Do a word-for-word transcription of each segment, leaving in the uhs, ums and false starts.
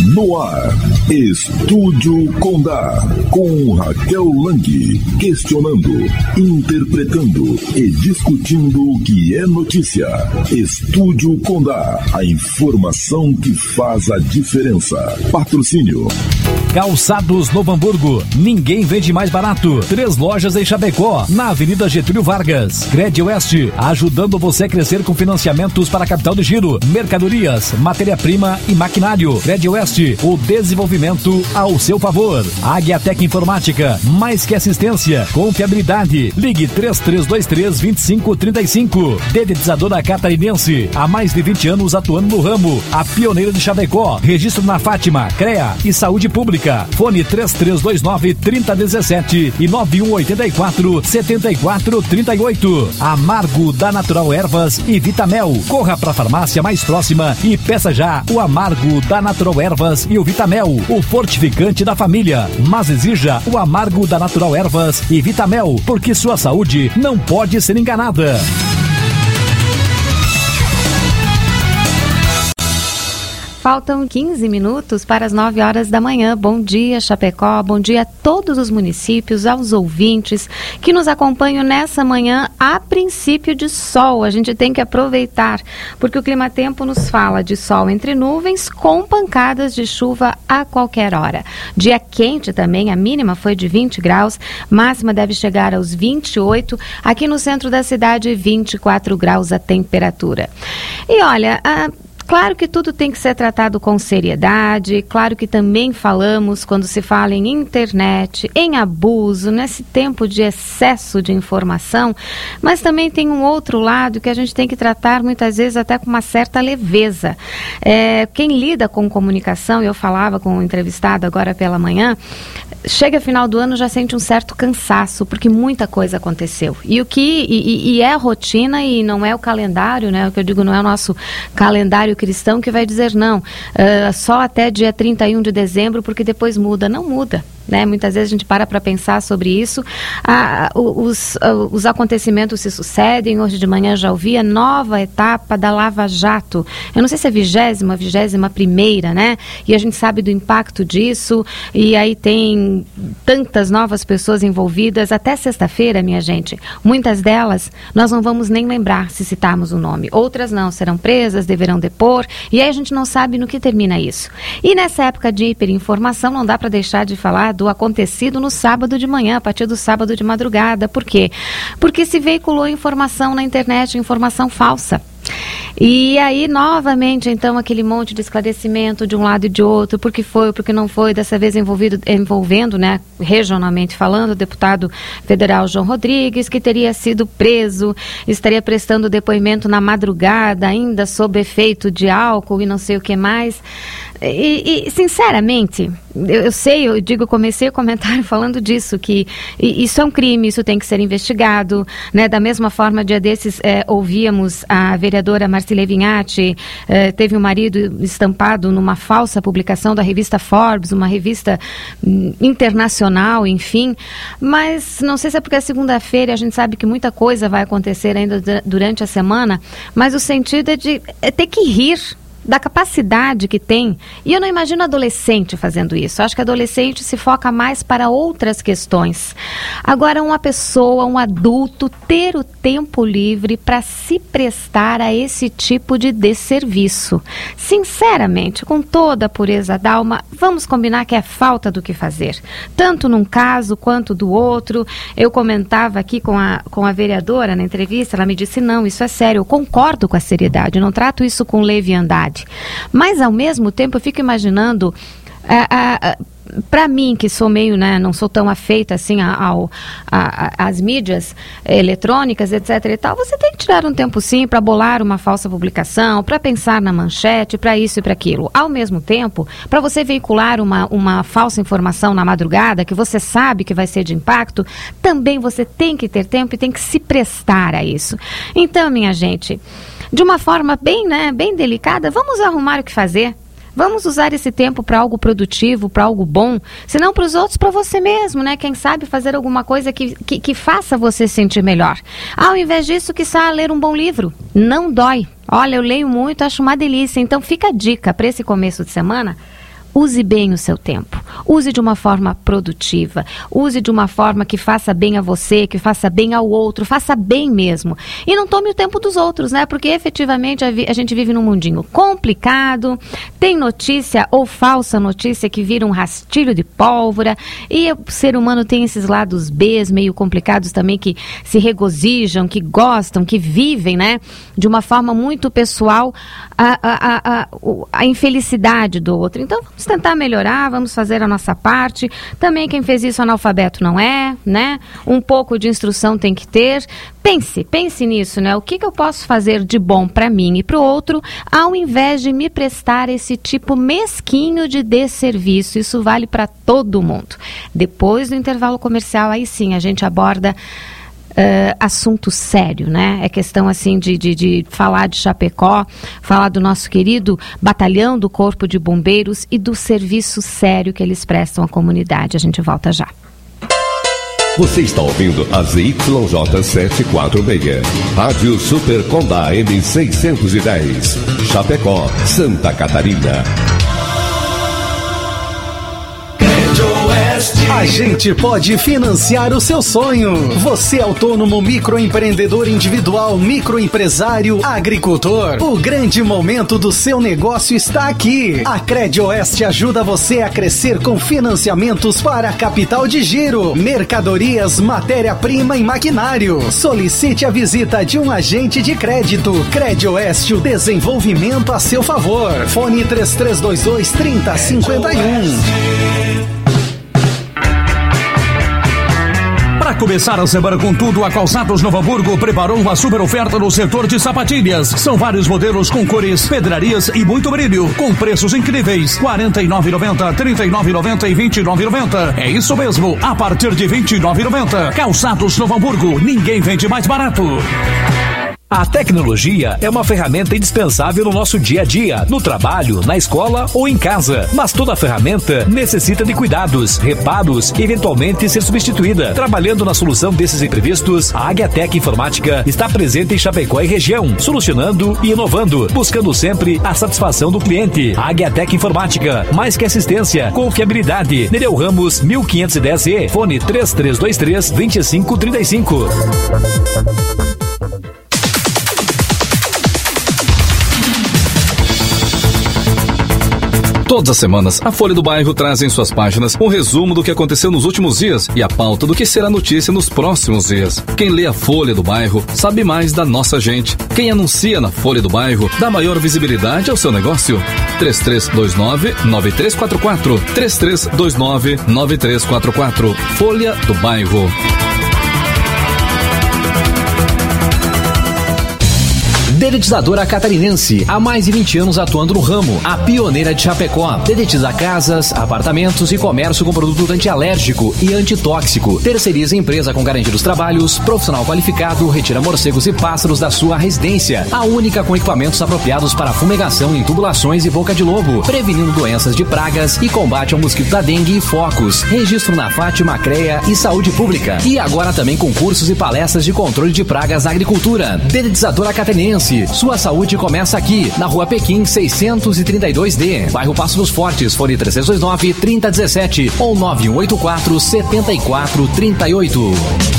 No ar, Estúdio Condá, com Raquel Lang, questionando, interpretando e discutindo o que é notícia. Estúdio Condá, a informação que faz a diferença. Patrocínio. Calçados Novo Hamburgo, ninguém vende mais barato. Três lojas em Chapecó, na Avenida Getúlio Vargas. Cred Oeste, ajudando você a crescer com financiamentos para capital de giro, mercadorias, matéria-prima e maquinário. Cred Oeste, o desenvolvimento ao seu favor. Águia-Tec Informática, mais que assistência, confiabilidade. Ligue três três dois três, dois cinco três cinco. Dedetizadora Catarinense, há mais de vinte anos atuando no ramo. A pioneira de Chapecó, registro na Fátima, CREA e Saúde Pública. Fone três três dois nove, três zero um sete e nove um oito quatro, sete quatro três oito. Amargo da Natural Ervas e Vitamel. Corra para a farmácia mais próxima e peça já o Amargo da Natural Ervas e o Vitamel, o fortificante da família. Mas exija o Amargo da Natural Ervas e Vitamel, porque sua saúde não pode ser enganada. Faltam quinze minutos para as nove horas da manhã. Bom dia, Chapecó. Bom dia a todos os municípios, aos ouvintes que nos acompanham nessa manhã a princípio de sol. A gente tem que aproveitar, porque o Climatempo nos fala de sol entre nuvens com pancadas de chuva a qualquer hora. Dia quente também, a mínima foi de vinte graus, máxima deve chegar aos vinte e oito. Aqui no centro da cidade, vinte e quatro graus a temperatura. E olha, a claro que tudo tem que ser tratado com seriedade, claro que também falamos quando se fala em internet, em abuso, nesse tempo de excesso de informação, mas também tem um outro lado que a gente tem que tratar muitas vezes até com uma certa leveza. É, quem lida com comunicação, eu falava com um entrevistado agora pela manhã, chega final do ano já sente um certo cansaço, porque muita coisa aconteceu. E o que e, e é a rotina e não é o calendário, né? O que eu digo, não é o nosso calendário cristão que vai dizer não, uh, só até dia trinta e um de dezembro, porque depois muda. Não muda, né? Muitas vezes a gente para para pensar sobre isso. Ah, os, os acontecimentos se sucedem. Hoje de manhã já ouvi a nova etapa da Lava Jato. Eu não sei se é vigésima, vigésima primeira, né? E a gente sabe do impacto disso, e aí tem tantas novas pessoas envolvidas. Até sexta-feira, minha gente, muitas delas nós não vamos nem lembrar se citarmos o nome. Outras não, serão presas, deverão depor, e aí a gente não sabe no que termina isso. E nessa época de hiperinformação não dá para deixar de falar do acontecido no sábado de manhã, a partir do sábado de madrugada. Por quê? Porque se veiculou informação na internet, informação falsa. E aí, novamente, então, aquele monte de esclarecimento de um lado e de outro, porque foi, porque não foi, dessa vez envolvido, envolvendo, né, regionalmente falando, o deputado federal João Rodrigues, que teria sido preso, estaria prestando depoimento na madrugada, ainda sob efeito de álcool e não sei o que mais. E, e sinceramente, eu, eu sei, eu digo, comecei o comentário falando disso, que isso é um crime, isso tem que ser investigado, né? Da mesma forma, dia desses, é, ouvíamos a vereadora Marcília Vignati, é, teve um marido estampado numa falsa publicação da revista Forbes, uma revista hum, internacional, enfim, mas não sei se é porque é segunda-feira, a gente sabe que muita coisa vai acontecer ainda durante a semana, mas o sentido é de é ter que rir da capacidade que tem, e eu não imagino adolescente fazendo isso. Eu acho que adolescente se foca mais para outras questões. Agora, uma pessoa, um adulto, ter o tempo livre para se prestar a esse tipo de desserviço. Sinceramente, com toda a pureza da alma, vamos combinar que é falta do que fazer. Tanto num caso quanto do outro. Eu comentava aqui com a, com a vereadora na entrevista, ela me disse, não, isso é sério, eu concordo com a seriedade, eu não trato isso com leviandade. Mas, ao mesmo tempo, eu fico imaginando, para mim, que sou meio, né, não sou tão afeita assim ao, a, a, às mídias eletrônicas, etc e tal, você tem que tirar um tempo sim para bolar uma falsa publicação, para pensar na manchete, para isso e para aquilo. Ao mesmo tempo, para você veicular uma, uma falsa informação na madrugada, que você sabe que vai ser de impacto, também você tem que ter tempo e tem que se prestar a isso. Então, minha gente, de uma forma bem, né, bem delicada, vamos arrumar o que fazer. Vamos usar esse tempo para algo produtivo, para algo bom, se não para os outros, para você mesmo, né? Quem sabe fazer alguma coisa que, que, que faça você sentir melhor. Ao invés disso, quiçá ler um bom livro. Não dói. Olha, eu leio muito, acho uma delícia. Então fica a dica para esse começo de semana. use bem o seu tempo. Use de uma forma produtiva. Use de uma forma que faça bem a você, que faça bem ao outro, faça bem mesmo. E não tome o tempo dos outros, né? Porque efetivamente a, vi- a gente vive num mundinho complicado, tem notícia ou falsa notícia que vira um rastilho de pólvora, e o ser humano tem esses lados Bs meio complicados também, que se regozijam, que gostam, que vivem, né? De uma forma muito pessoal a, a, a, a, a infelicidade do outro. Então vamos tentar melhorar, vamos fazer a nossa parte. Também quem fez isso analfabeto não é, né? Um pouco de instrução tem que ter. Pense, pense nisso, né? O que, que eu posso fazer de bom para mim e para o outro, ao invés de me prestar esse tipo mesquinho de desserviço. Isso vale para todo mundo. Depois do intervalo comercial, aí sim, a gente aborda Uh, assunto sério, né? É questão assim de, de, de falar de Chapecó, falar do nosso querido batalhão do Corpo de Bombeiros e do serviço sério que eles prestam à comunidade. A gente volta já. Você está ouvindo a Z Y J setecentos e quarenta e seis, Rádio Super Condá M seiscentos e dez, Chapecó, Santa Catarina. A gente pode financiar o seu sonho. Você autônomo, microempreendedor individual, microempresário, agricultor. O grande momento do seu negócio está aqui. A Cred Oeste ajuda você a crescer com financiamentos para capital de giro, mercadorias, matéria-prima e maquinário. Solicite a visita de um agente de crédito. Cred Oeste, o desenvolvimento a seu favor. Fone três três dois dois, três zero cinco um. Para começar a semana com tudo, a Calçados Novo Hamburgo preparou uma super oferta no setor de sapatilhas. São vários modelos com cores, pedrarias e muito brilho, com preços incríveis. quarenta e nove reais e noventa centavos, trinta e nove reais e noventa centavos e vinte e nove reais e noventa centavos. É isso mesmo, a partir de vinte e nove reais e noventa centavos. Calçados Novo Hamburgo, ninguém vende mais barato. A tecnologia é uma ferramenta indispensável no nosso dia a dia, no trabalho, na escola ou em casa. Mas toda ferramenta necessita de cuidados, reparos e eventualmente ser substituída. Trabalhando na solução desses imprevistos, a Agiatec Informática está presente em Chapecó e região, solucionando e inovando, buscando sempre a satisfação do cliente. A Agiatec Informática, mais que assistência, confiabilidade. Nereu Ramos, mil quinhentos e dez E, fone três três dois três, dois cinco três cinco. Todas as semanas, a Folha do Bairro traz em suas páginas um resumo do que aconteceu nos últimos dias e a pauta do que será notícia nos próximos dias. Quem lê a Folha do Bairro sabe mais da nossa gente. Quem anuncia na Folha do Bairro dá maior visibilidade ao seu negócio. três três dois nove, nove três quatro quatro, três três dois nove, nove três quatro quatro. Folha do Bairro. Dedetizadora Catarinense, há mais de vinte anos atuando no ramo, a pioneira de Chapecó. Dedetiza casas, apartamentos e comércio com produto antialérgico e antitóxico. Terceiriza empresa com garantia dos trabalhos, profissional qualificado, retira morcegos e pássaros da sua residência. A única com equipamentos apropriados para fumigação em tubulações e boca de lobo, prevenindo doenças de pragas e combate ao mosquito da dengue e focos. Registro na Fátima, CREA e Saúde Pública. E agora também com cursos e palestras de controle de pragas na agricultura. Dedetizadora Catarinense. Sua saúde começa aqui, na Rua Pequim seiscentos e trinta e dois D, bairro Passo dos Fortes, fone três três dois nove, trinta dezessete ou nove um oito quatro, sete quatro três oito.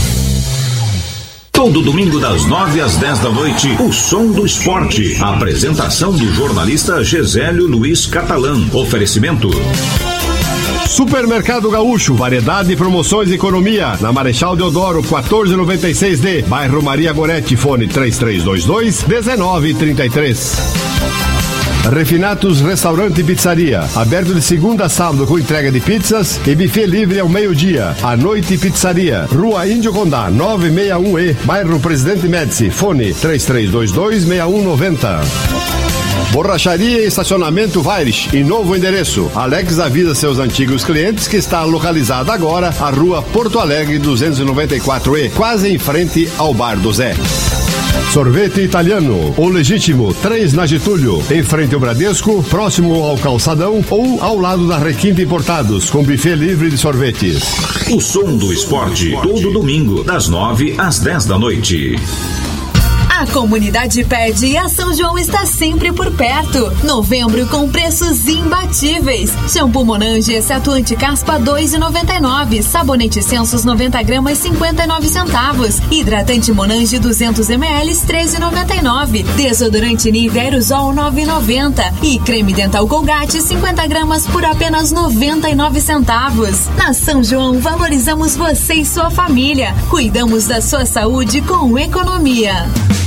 Todo domingo das nove às dez da noite, o Som do Esporte. A apresentação do jornalista Gesélio Luiz Catalã. Oferecimento Supermercado Gaúcho, variedade, promoções e economia. Na Marechal Deodoro, quatorze noventa e seis D, bairro Maria Goretti, fone três três dois dois, dezenove trinta e três. Refinatos Restaurante e Pizzaria, aberto de segunda a sábado com entrega de pizzas e buffet livre ao meio-dia. À noite, pizzaria, Rua Índio Condá, novecentos e sessenta e um E, bairro Presidente Médici, fone três três dois dois, seis um nove zero. Borracharia e estacionamento Vaires, em novo endereço. Alex avisa seus antigos clientes que está localizada agora a Rua Porto Alegre duzentos e noventa e quatro E, quase em frente ao Bar do Zé. Sorvete Italiano, o Legítimo, três na Getúlio, em frente ao Bradesco, próximo ao Calçadão ou ao lado da Requinte Importados, com buffet livre de sorvetes. O Som do Esporte, todo domingo, das nove às dez da noite. A comunidade pede e a São João está sempre por perto. Novembro com preços imbatíveis. Shampoo Monange exceto anticaspa dois reais e noventa e nove centavos. Sabonete Sensos noventa gramas cinquenta e nove centavos. Hidratante Monange duzentos mililitros treze reais e noventa e nove centavos. Desodorante Nivea Aerosol nove reais e noventa centavos. E creme dental Colgate cinquenta gramas por apenas noventa e nove centavos. Na São João valorizamos você e sua família. Cuidamos da sua saúde com economia.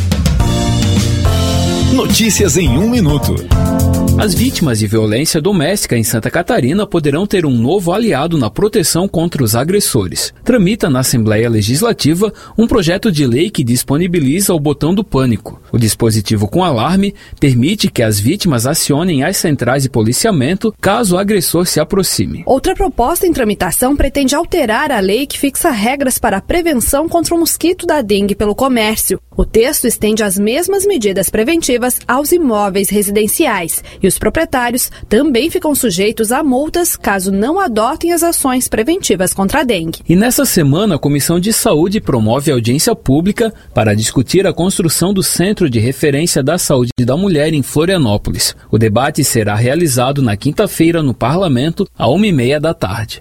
Notícias em um minuto. As vítimas de violência doméstica em Santa Catarina poderão ter um novo aliado na proteção contra os agressores. Tramita na Assembleia Legislativa um projeto de lei que disponibiliza o botão do pânico. O dispositivo com alarme permite que as vítimas acionem as centrais de policiamento caso o agressor se aproxime. Outra proposta em tramitação pretende alterar a lei que fixa regras para a prevenção contra o mosquito da dengue pelo comércio. O texto estende as mesmas medidas preventivas aos imóveis residenciais. E os proprietários também ficam sujeitos a multas caso não adotem as ações preventivas contra a dengue. E nessa semana, a Comissão de Saúde promove audiência pública para discutir a construção do Centro de Referência da Saúde da Mulher em Florianópolis. O debate será realizado na quinta-feira no Parlamento, à uma e meia da tarde.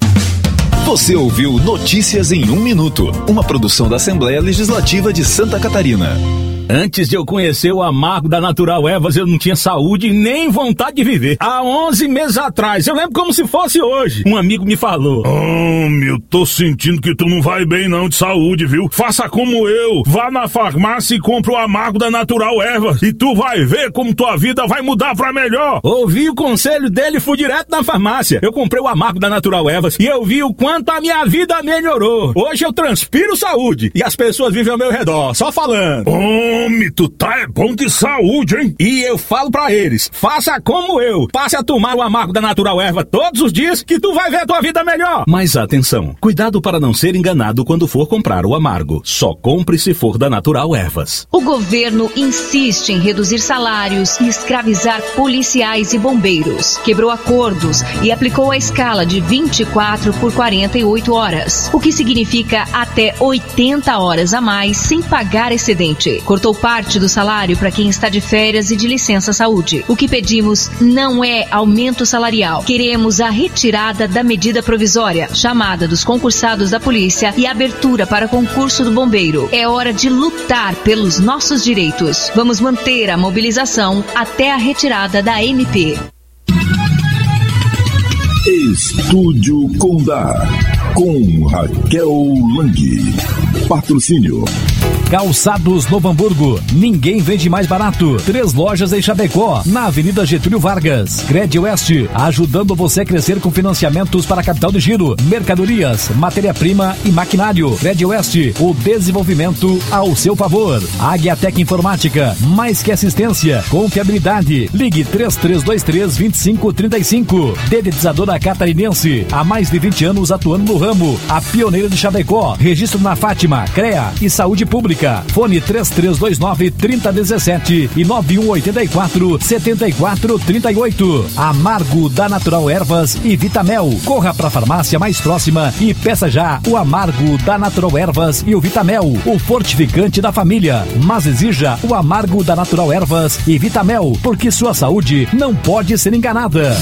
Você ouviu Notícias em um Minuto, uma produção da Assembleia Legislativa de Santa Catarina. Antes de eu conhecer o amargo da Natural Ervas, eu não tinha saúde e nem vontade de viver. Há onze meses atrás, eu lembro como se fosse hoje, um amigo me falou: Homem, eu tô sentindo que tu não vai bem não de saúde, viu? Faça como eu, vá na farmácia e compre o amargo da Natural Ervas e tu vai ver como tua vida vai mudar pra melhor. Ouvi o conselho dele e fui direto na farmácia. Eu comprei o amargo da Natural Ervas e eu vi o quanto a minha vida melhorou. Hoje eu transpiro saúde e as pessoas vivem ao meu redor, só falando. Homem, tu tá é bom de saúde, hein? E eu falo pra eles, faça como eu. Passe a tomar o amargo da Natural Erva todos os dias que tu vai ver a tua vida melhor. Mas atenção, cuidado para não ser enganado quando for comprar o amargo. Só compre se for da Natural Ervas. O governo insiste em reduzir salários e escravizar policiais e bombeiros. Quebrou acordos e aplicou a escala de vinte e quatro por quarenta e oito horas, o que significa até oitenta horas a mais sem pagar excedente. Cortou parte do salário para quem está de férias e de licença saúde. O que pedimos não é aumento salarial. Queremos a retirada da medida provisória, chamada dos concursados da polícia e abertura para concurso do bombeiro. É hora de lutar pelos nossos direitos. Vamos manter a mobilização até a retirada da M P. Estúdio Condá, com Raquel Lang. Patrocínio Calçados Novo Hamburgo, ninguém vende mais barato. Três lojas em Chapecó, na Avenida Getúlio Vargas. Cred Oeste, ajudando você a crescer com financiamentos para capital de giro, mercadorias, matéria-prima e maquinário. Cred Oeste, o desenvolvimento ao seu favor. Águia Tec Informática, mais que assistência, confiabilidade. Ligue três três dois três, dois cinco três cinco. Dedetizadora Catarinense, há mais de vinte anos atuando no ramo. A pioneira de Chapecó, registro na Fátima, CREA e Saúde Pública. Fone três três dois nove, três zero um sete e nove um oito quatro, sete quatro três oito. Amargo da Natural Ervas e Vitamel. Corra para a farmácia mais próxima e peça já o Amargo da Natural Ervas e o Vitamel, o fortificante da família. Mas exija o Amargo da Natural Ervas e Vitamel, porque sua saúde não pode ser enganada.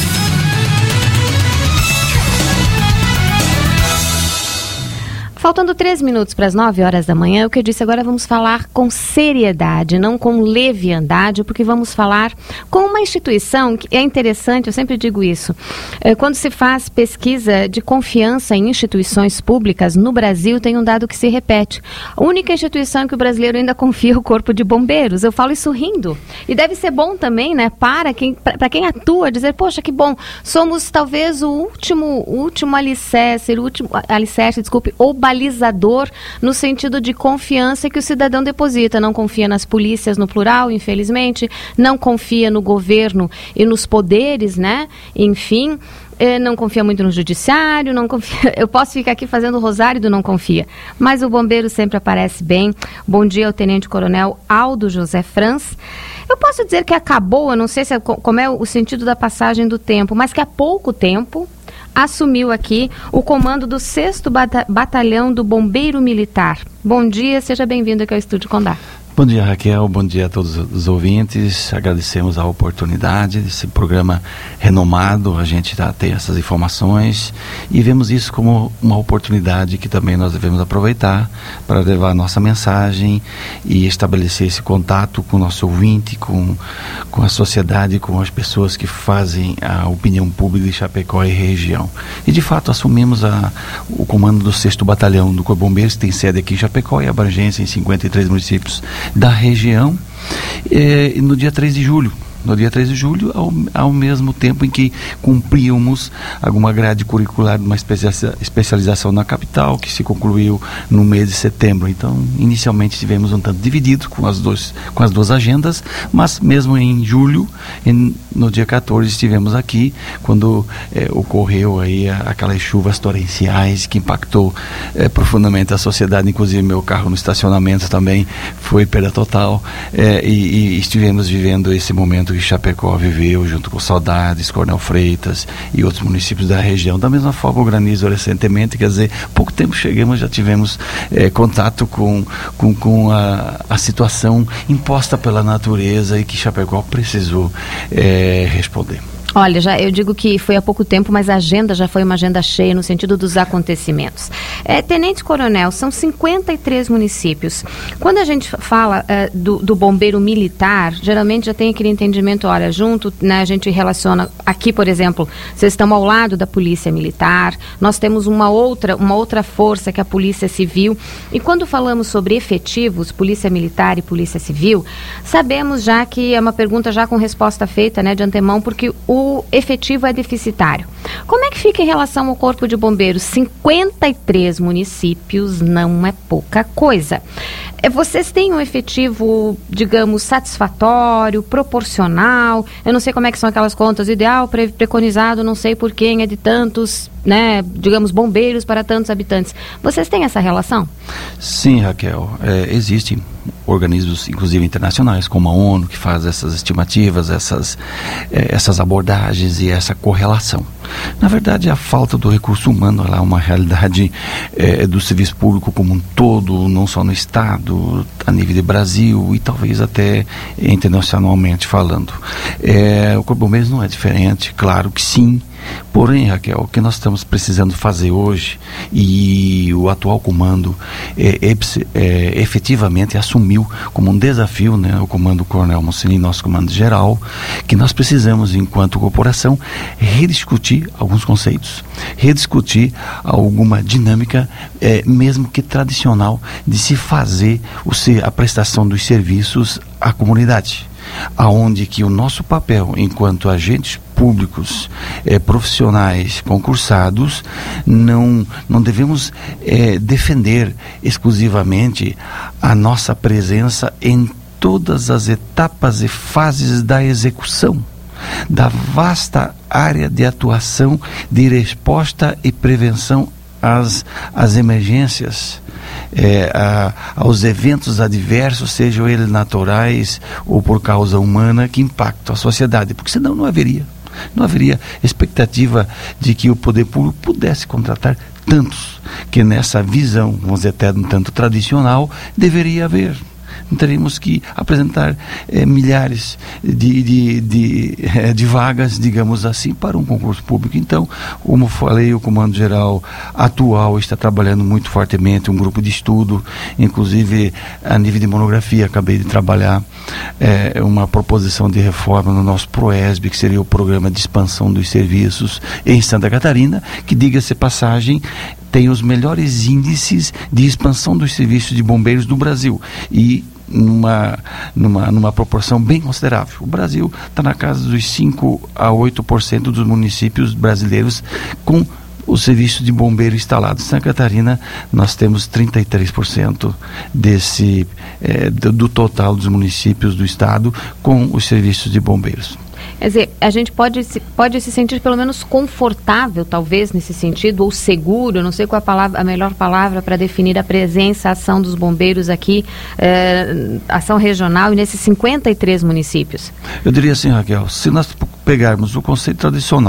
Faltando três minutos para as nove horas da manhã, o que eu disse agora, vamos falar com seriedade, não com leviandade, porque vamos falar com uma instituição que é interessante, eu sempre digo isso. Quando se faz pesquisa de confiança em instituições públicas no Brasil, tem um dado que se repete. A única instituição que o brasileiro ainda confia é o Corpo de Bombeiros. Eu falo isso rindo. E deve ser bom também, né, para quem, para quem atua, dizer, poxa, que bom, somos talvez o último, último alicerce, o último alicerce, desculpe, ou balizador no sentido de confiança que o cidadão deposita. Não confia nas polícias no plural, infelizmente, não confia no governo e nos poderes, né? Enfim, não confia muito no judiciário, não confia. Eu posso ficar aqui fazendo o rosário do não confia, mas o bombeiro sempre aparece bem. Bom dia ao Tenente Coronel Aldo José Franz. Eu posso dizer que acabou, eu não sei se é, como é o sentido da passagem do tempo, mas que há pouco tempo assumiu aqui o comando do sexto Batalhão do Bombeiro Militar. Bom dia, seja bem-vindo aqui ao Estúdio Condá. Bom dia, Raquel, bom dia a todos os ouvintes. Agradecemos a oportunidade desse programa renomado, a gente já tem essas informações e vemos isso como uma oportunidade que também nós devemos aproveitar para levar a nossa mensagem e estabelecer esse contato com o nosso ouvinte, com, com a sociedade, com as pessoas que fazem a opinião pública de Chapecó e região. E de fato assumimos a, o comando do sexto Batalhão do Corpo de Bombeiros, que tem sede aqui em Chapecó e abrangência em cinquenta e três municípios da região, eh, no dia três de julho. No dia três de julho, ao, ao mesmo tempo em que cumpríamos alguma grade curricular de uma especialização na capital, que se concluiu no mês de setembro. Então, inicialmente tivemos um tanto dividido com as, dois, com as duas agendas, mas mesmo em julho, em, no dia quatorze, estivemos aqui, quando eh, ocorreu aí a, aquelas chuvas torrenciais que impactou eh, profundamente a sociedade, inclusive meu carro no estacionamento também foi perda total, eh, e, e estivemos vivendo esse momento que Chapecó viveu junto com Saudades, Coronel Freitas e outros municípios da região. Da mesma forma o granizo recentemente, quer dizer, pouco tempo chegamos, já tivemos eh, contato com, com, com a, a situação imposta pela natureza e que Chapecó precisou eh, responder. Olha, já, eu digo que foi há pouco tempo, mas a agenda já foi uma agenda cheia no sentido dos acontecimentos. É, Tenente Coronel, são cinquenta e três municípios. Quando a gente fala é, do, do bombeiro militar, geralmente já tem aquele entendimento, olha, junto, né, a gente relaciona, aqui, por exemplo, vocês estão ao lado da Polícia Militar, nós temos uma outra, uma outra força que é a Polícia Civil, e quando falamos sobre efetivos, Polícia Militar e Polícia Civil, sabemos já que é uma pergunta já com resposta feita, né, de antemão, porque o o efetivo é deficitário. Como é que fica em relação ao Corpo de Bombeiros? cinquenta e três municípios não é pouca coisa. Vocês têm um efetivo, digamos, satisfatório, proporcional? Eu não sei como é que são aquelas contas, ideal, pre preconizado, não sei por quem, é de tantos, né, digamos, bombeiros para tantos habitantes. Vocês têm essa relação? Sim, Raquel. É, existem organismos, inclusive internacionais, como a ONU, que faz essas estimativas, essas, é, essas abordagens e essa correlação. Na verdade, a falta do recurso humano é uma realidade é, do serviço público como um todo, não só no Estado, a nível de Brasil e talvez até internacionalmente falando. É, o Corpo de Bombeiros não é diferente, claro que sim. Porém, Raquel, o que nós estamos precisando fazer hoje, e o atual comando é, é, é, efetivamente assumiu como um desafio, né, o comando Coronel Monsenini, nosso comando geral, que nós precisamos, enquanto corporação, rediscutir alguns conceitos, rediscutir alguma dinâmica, é, mesmo que tradicional, de se fazer o, a prestação dos serviços à comunidade, aonde que o nosso papel enquanto agentes públicos, eh, profissionais, concursados, não, não devemos eh, defender exclusivamente a nossa presença em todas as etapas e fases da execução da vasta área de atuação de resposta e prevenção às, às emergências, É, a, aos eventos adversos, sejam eles naturais ou por causa humana, que impactam a sociedade, porque senão não haveria, não haveria expectativa de que o poder público pudesse contratar tantos, que nessa visão, vamos dizer até um tanto tradicional, deveria haver. Teríamos que apresentar eh, milhares de, de, de, eh, de vagas, digamos assim, para um concurso público. Então, como falei, o Comando Geral atual está trabalhando muito fortemente, um grupo de estudo, inclusive a nível de monografia, acabei de trabalhar eh, uma proposição de reforma no nosso PROESB, que seria o Programa de Expansão dos Serviços em Santa Catarina, que, diga-se passagem, tem os melhores índices de expansão dos serviços de bombeiros do Brasil e numa, numa, numa proporção bem considerável. O Brasil está na casa dos cinco a oito por cento dos municípios brasileiros com o serviço de bombeiro instalado. Em Santa Catarina, nós temos trinta e três por cento desse, é, do, do total dos municípios do estado com os serviços de bombeiros. Quer dizer, a gente pode se, pode se sentir pelo menos confortável, talvez, nesse sentido, ou seguro, não sei qual a, palavra, a melhor palavra para definir a presença, a ação dos bombeiros aqui, eh, ação regional, e nesses cinquenta e três municípios. Eu diria assim, Raquel, se nós pegarmos o conceito tradicional,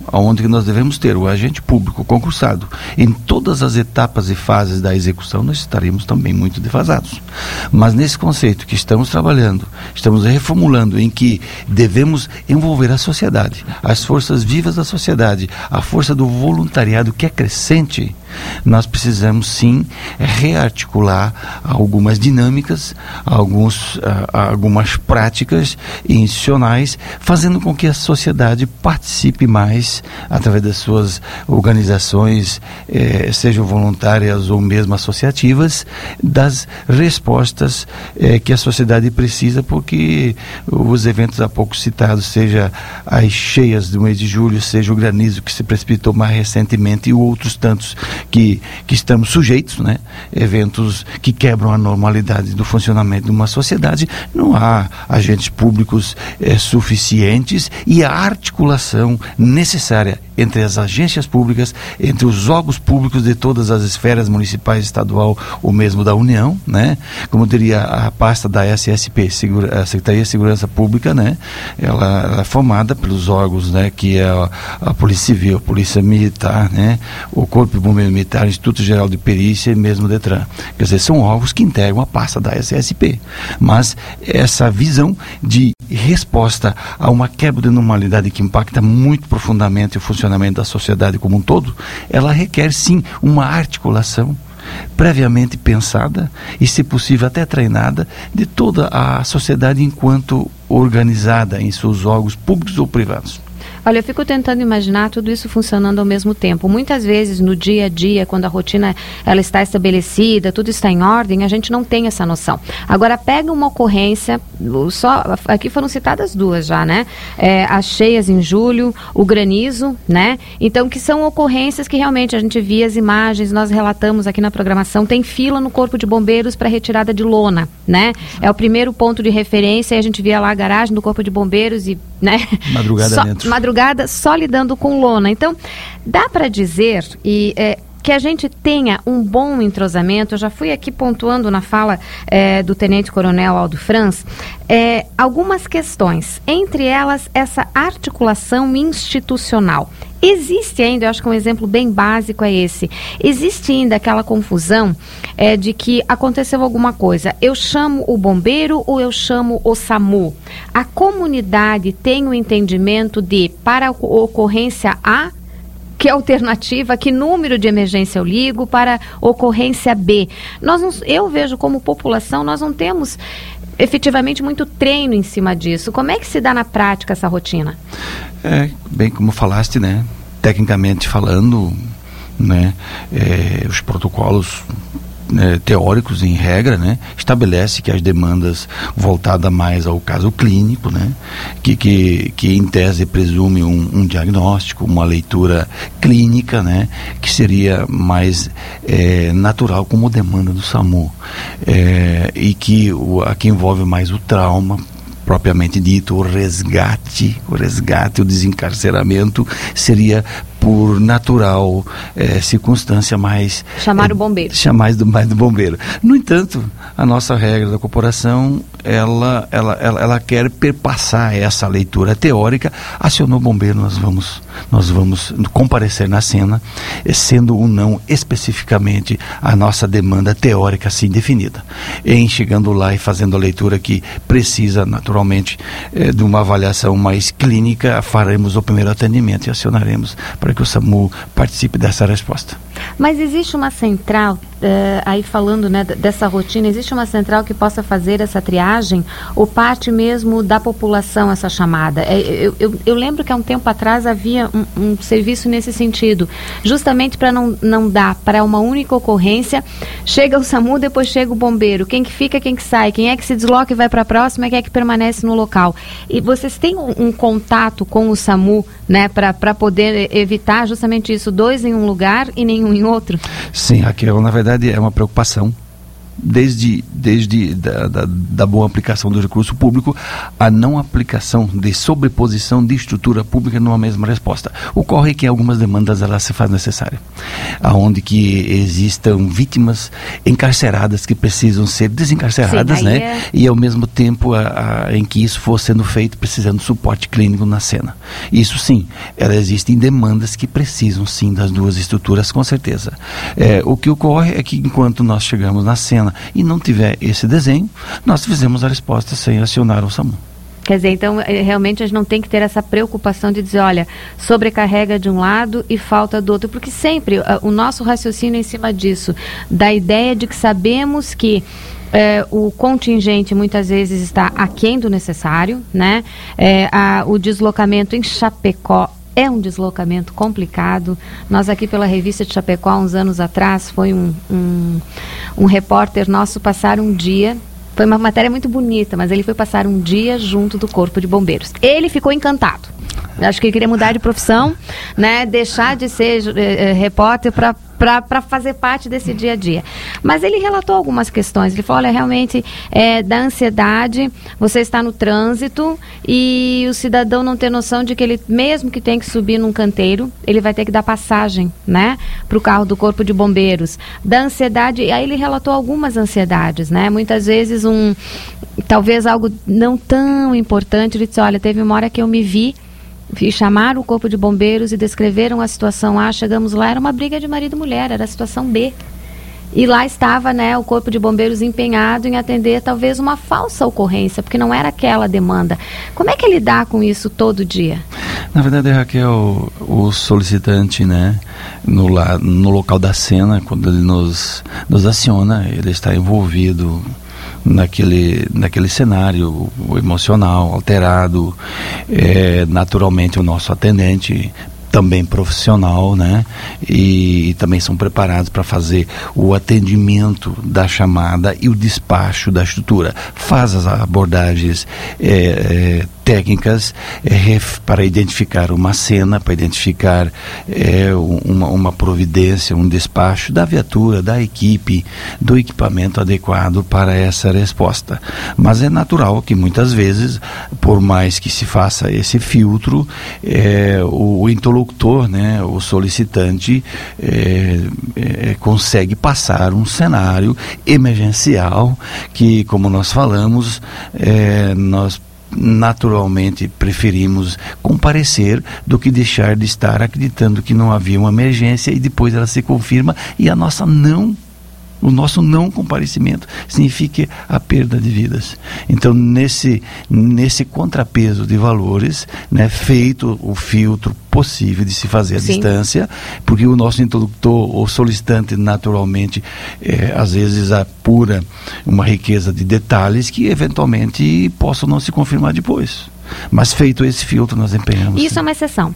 onde nós devemos ter o agente público concursado em todas as etapas e fases da execução, nós estaremos também muito defasados. Mas nesse conceito que estamos trabalhando, estamos reformulando, em que devemos envolver a sociedade, as forças vivas da sociedade, a força do voluntariado que é crescente, nós precisamos sim rearticular algumas dinâmicas, alguns, uh, algumas práticas institucionais, fazendo com que a sociedade participe mais através das suas organizações, eh, sejam voluntárias ou mesmo associativas, das respostas eh, que a sociedade precisa, porque os eventos há pouco citados, seja as cheias do mês de julho, seja o granizo que se precipitou mais recentemente e outros tantos que, que estamos sujeitos, né? Eventos que quebram a normalidade do funcionamento de uma sociedade, não há agentes públicos eh, suficientes e a articulação necessária entre as agências públicas, entre os órgãos públicos de todas as esferas municipais, estadual ou mesmo da União, né? Como diria a pasta da S S P, Segura, a Secretaria de Segurança Pública, né? Ela, ela é formada pelos órgãos, né? Que é a, a Polícia Civil, a Polícia Militar, né? O Corpo de Bombeiro Militar, o Instituto Geral de Perícia e mesmo o DETRAN. Quer dizer, são órgãos que integram a pasta da S S P. Mas essa visão de resposta a uma quebra de normalidade que impacta muito profundamente o funcionamento da sociedade como um todo, ela requer sim uma articulação previamente pensada e, se possível, até treinada de toda a sociedade enquanto organizada em seus órgãos públicos ou privados. Olha, eu fico tentando imaginar tudo isso funcionando ao mesmo tempo. Muitas vezes, no dia a dia, quando a rotina ela está estabelecida, tudo está em ordem, a gente não tem essa noção. Agora, pega uma ocorrência, só, aqui foram citadas duas já, né? É, as cheias em julho, o granizo, né? Então, que são ocorrências que realmente a gente via as imagens, nós relatamos aqui na programação, tem fila no Corpo de Bombeiros para retirada de lona, né? É o primeiro ponto de referência, e a gente via lá a garagem do Corpo de Bombeiros e, né? Madrugada só, dentro. Madrugada só lidando com lona. Então, dá para dizer e, é, que a gente tenha um bom entrosamento. Eu já fui aqui pontuando na fala é, do Tenente Coronel Aldo Franz é, algumas questões, entre elas essa articulação institucional. Existe ainda, eu acho que um exemplo bem básico é esse, existe ainda aquela confusão é, de que aconteceu alguma coisa, eu chamo o bombeiro ou eu chamo o SAMU? A comunidade tem o entendimento de, para a ocorrência A, que alternativa, que número de emergência eu ligo, para ocorrência B. Nós não, eu vejo como população, nós não temos efetivamente muito treino em cima disso. Como é que se dá na prática essa rotina? É, bem como falaste, né? Tecnicamente falando, né? É, os protocolos É, teóricos em regra, né, estabelece que as demandas voltadas mais ao caso clínico, né, que, que, que em tese presume um, um diagnóstico, uma leitura clínica, né, que seria mais é, natural como demanda do SAMU, é, e que o, a que envolve mais o trauma propriamente dito, o resgate, o resgate, o desencarceramento seria por natural é, circunstância mais... Chamar é, o bombeiro. Chamar do, mais do bombeiro. No entanto, a nossa regra da corporação, ela, ela, ela, ela quer perpassar essa leitura teórica. Acionou o bombeiro, nós vamos, nós vamos comparecer na cena, sendo ou não especificamente a nossa demanda teórica assim definida. Em chegando lá e fazendo a leitura que precisa naturalmente é, de uma avaliação mais clínica, faremos o primeiro atendimento e acionaremos para que o SAMU participe dessa resposta. Mas existe uma central, uh, aí falando, né, dessa rotina, existe uma central que possa fazer essa triagem ou parte mesmo da população essa chamada? É, eu, eu, eu lembro que há um tempo atrás havia um, um serviço nesse sentido, justamente para não, não dar para uma única ocorrência, chega o SAMU, depois chega o bombeiro, quem que fica, quem que sai, quem é que se desloca e vai para a próxima, quem é que permanece no local. E vocês têm um, um contato com o SAMU, né, para poder evitar justamente isso, dois em um lugar e nenhum em outro? Sim, Raquel, na verdade é uma preocupação, desde, desde da, da, da boa aplicação do recurso público, a não aplicação de sobreposição de estrutura pública numa mesma resposta. Ocorre que algumas demandas elas se faz necessária, aonde que existam vítimas encarceradas que precisam ser desencarceradas, sim, né? É... E ao mesmo tempo a, a, em que isso for sendo feito, precisando de suporte clínico na cena. Isso sim, ela, existem demandas que precisam sim das duas estruturas, com certeza. É, o que ocorre é que enquanto nós chegamos na cena e não tiver esse desenho, nós fizemos a resposta sem acionar o SAMU. Quer dizer, então, realmente a gente não tem que ter essa preocupação de dizer, olha, sobrecarrega de um lado e falta do outro, porque sempre uh, o nosso raciocínio é em cima disso, da ideia de que sabemos que É, o contingente muitas vezes está aquém do necessário, né? É, a, o deslocamento em Chapecó é um deslocamento complicado. Nós aqui pela revista de Chapecó, uns anos atrás, foi um, um, um repórter nosso passar um dia, foi uma matéria muito bonita, mas ele foi passar um dia junto do Corpo de Bombeiros. Ele ficou encantado. Acho que ele queria mudar de profissão, né? Deixar de ser é, repórter para para fazer parte desse dia a dia. Mas ele relatou algumas questões. Ele falou, olha, realmente, é, da ansiedade, você está no trânsito e o cidadão não tem noção de que ele, mesmo que tenha que subir num canteiro, ele vai ter que dar passagem, né, para o carro do Corpo de Bombeiros. Da ansiedade, aí ele relatou algumas ansiedades, né, muitas vezes um, talvez algo não tão importante, ele disse, olha, teve uma hora que eu me vi, e chamaram o Corpo de Bombeiros e descreveram a situação A, chegamos lá, era uma briga de marido e mulher, era a situação B. E lá estava, né, o Corpo de Bombeiros empenhado em atender talvez uma falsa ocorrência, porque não era aquela demanda. Como é que lidar com isso todo dia? Na verdade, Raquel, o solicitante, né, no, la, no local da cena, quando ele nos, nos aciona, ele está envolvido naquele, naquele cenário emocional alterado. É, naturalmente o nosso atendente também profissional, né, e, e também são preparados para fazer o atendimento da chamada e o despacho da estrutura, faz as abordagens é, é, técnicas é, para identificar uma cena, para identificar é, uma, uma providência, um despacho da viatura, da equipe, do equipamento adequado para essa resposta. Mas é natural que muitas vezes, por mais que se faça esse filtro, é, o, o interlocutor, né, o solicitante é, é, consegue passar um cenário emergencial que, como nós falamos, é, nós naturalmente preferimos comparecer do que deixar de estar acreditando que não havia uma emergência e depois ela se confirma e a nossa não o nosso não comparecimento significa a perda de vidas. Então, nesse, nesse contrapeso de valores, né, feito o filtro possível de se fazer à Sim. distância, porque o nosso interlocutor ou solicitante naturalmente é, às vezes apura uma riqueza de detalhes que eventualmente possam não se confirmar depois. Mas feito esse filtro, nós empenhamos. Isso sim. É uma exceção.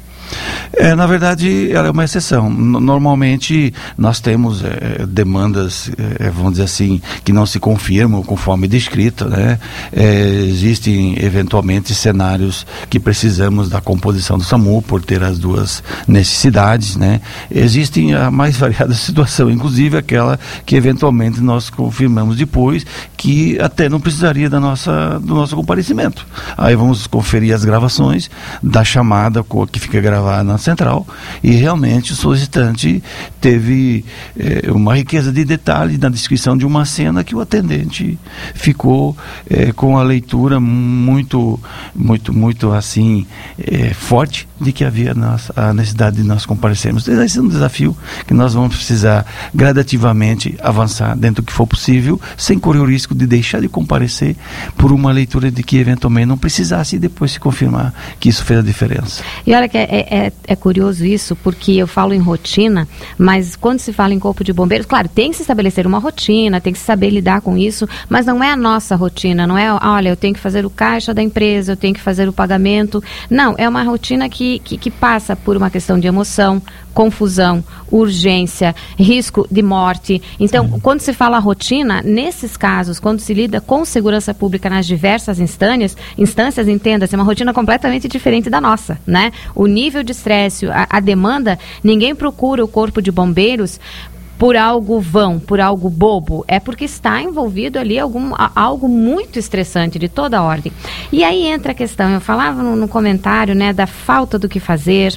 É, na verdade, ela é uma exceção. Normalmente, nós temos é, demandas, é, vamos dizer assim, que não se confirmam conforme descrito, né? É, existem, eventualmente, cenários que precisamos da composição do SAMU por ter as duas necessidades, né? Existem a mais variada situação, inclusive aquela que, eventualmente, nós confirmamos depois, que até não precisaria da nossa, do nosso comparecimento. Aí vamos conferir as gravações da chamada que fica gravada na central e realmente o solicitante teve eh, uma riqueza de detalhes na descrição de uma cena que o atendente ficou eh, com a leitura muito, muito, muito assim eh, forte de que havia nas, a necessidade de nós comparecermos. Esse é um desafio que nós vamos precisar gradativamente avançar dentro do que for possível, sem correr o risco de deixar de comparecer por uma leitura de que eventualmente não precisasse e depois se confirmar que isso fez a diferença. E olha que é, é, é curioso isso, porque eu falo em rotina, mas quando se fala em Corpo de Bombeiros, claro, tem que se estabelecer uma rotina, tem que se saber lidar com isso, mas não é a nossa rotina, não é, olha, eu tenho que fazer o caixa da empresa, eu tenho que fazer o pagamento. Não, é uma rotina que Que, que passa por uma questão de emoção, confusão, urgência, risco de morte. Então, Sim. quando se fala rotina, nesses casos, quando se lida com segurança pública nas diversas instâncias, instâncias, entenda-se, é uma rotina completamente diferente da nossa, né? O nível de estresse, a, a demanda, ninguém procura o Corpo de Bombeiros por algo vão, por algo bobo, é porque está envolvido ali algum, algo muito estressante de toda a ordem. E aí entra a questão, eu falava no, no comentário, né, da falta do que fazer.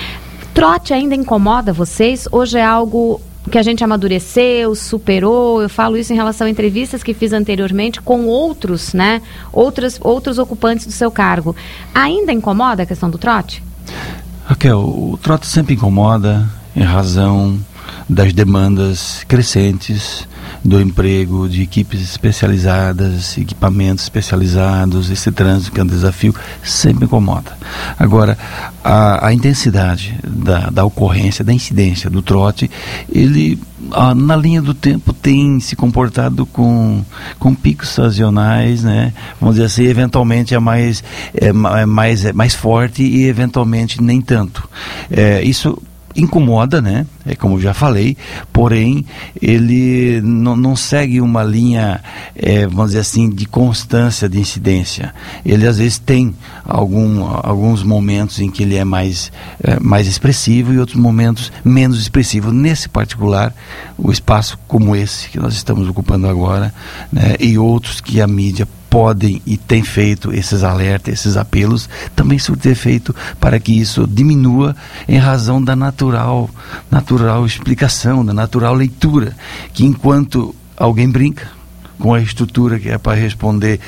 Trote ainda incomoda vocês? Hoje é algo que a gente amadureceu, superou? Eu falo isso em relação a entrevistas que fiz anteriormente com outros, né, outros, outros ocupantes do seu cargo. Ainda incomoda a questão do trote? Raquel, o trote sempre incomoda em razão das demandas crescentes do emprego de equipes especializadas, equipamentos especializados. Esse trânsito, que é um desafio, sempre incomoda. Agora, a, a intensidade da, da ocorrência, da incidência do trote, ele, a, na linha do tempo, tem se comportado com, com picos sazonais, né? Vamos dizer assim, eventualmente é mais, é, é mais, é mais forte e eventualmente nem tanto. É, isso incomoda, né? É como já falei, porém ele não, não segue uma linha, é, vamos dizer assim, de constância de incidência. Ele às vezes tem algum, alguns momentos em que ele é mais, é, mais expressivo e outros momentos menos expressivo. Nesse particular, o espaço como esse que nós estamos ocupando agora, né, e outros que a mídia podem e tem feito esses alertas, esses apelos, também surtir efeito para que isso diminua em razão da natural, natural explicação, da natural leitura, que enquanto alguém brinca com a estrutura que é para responder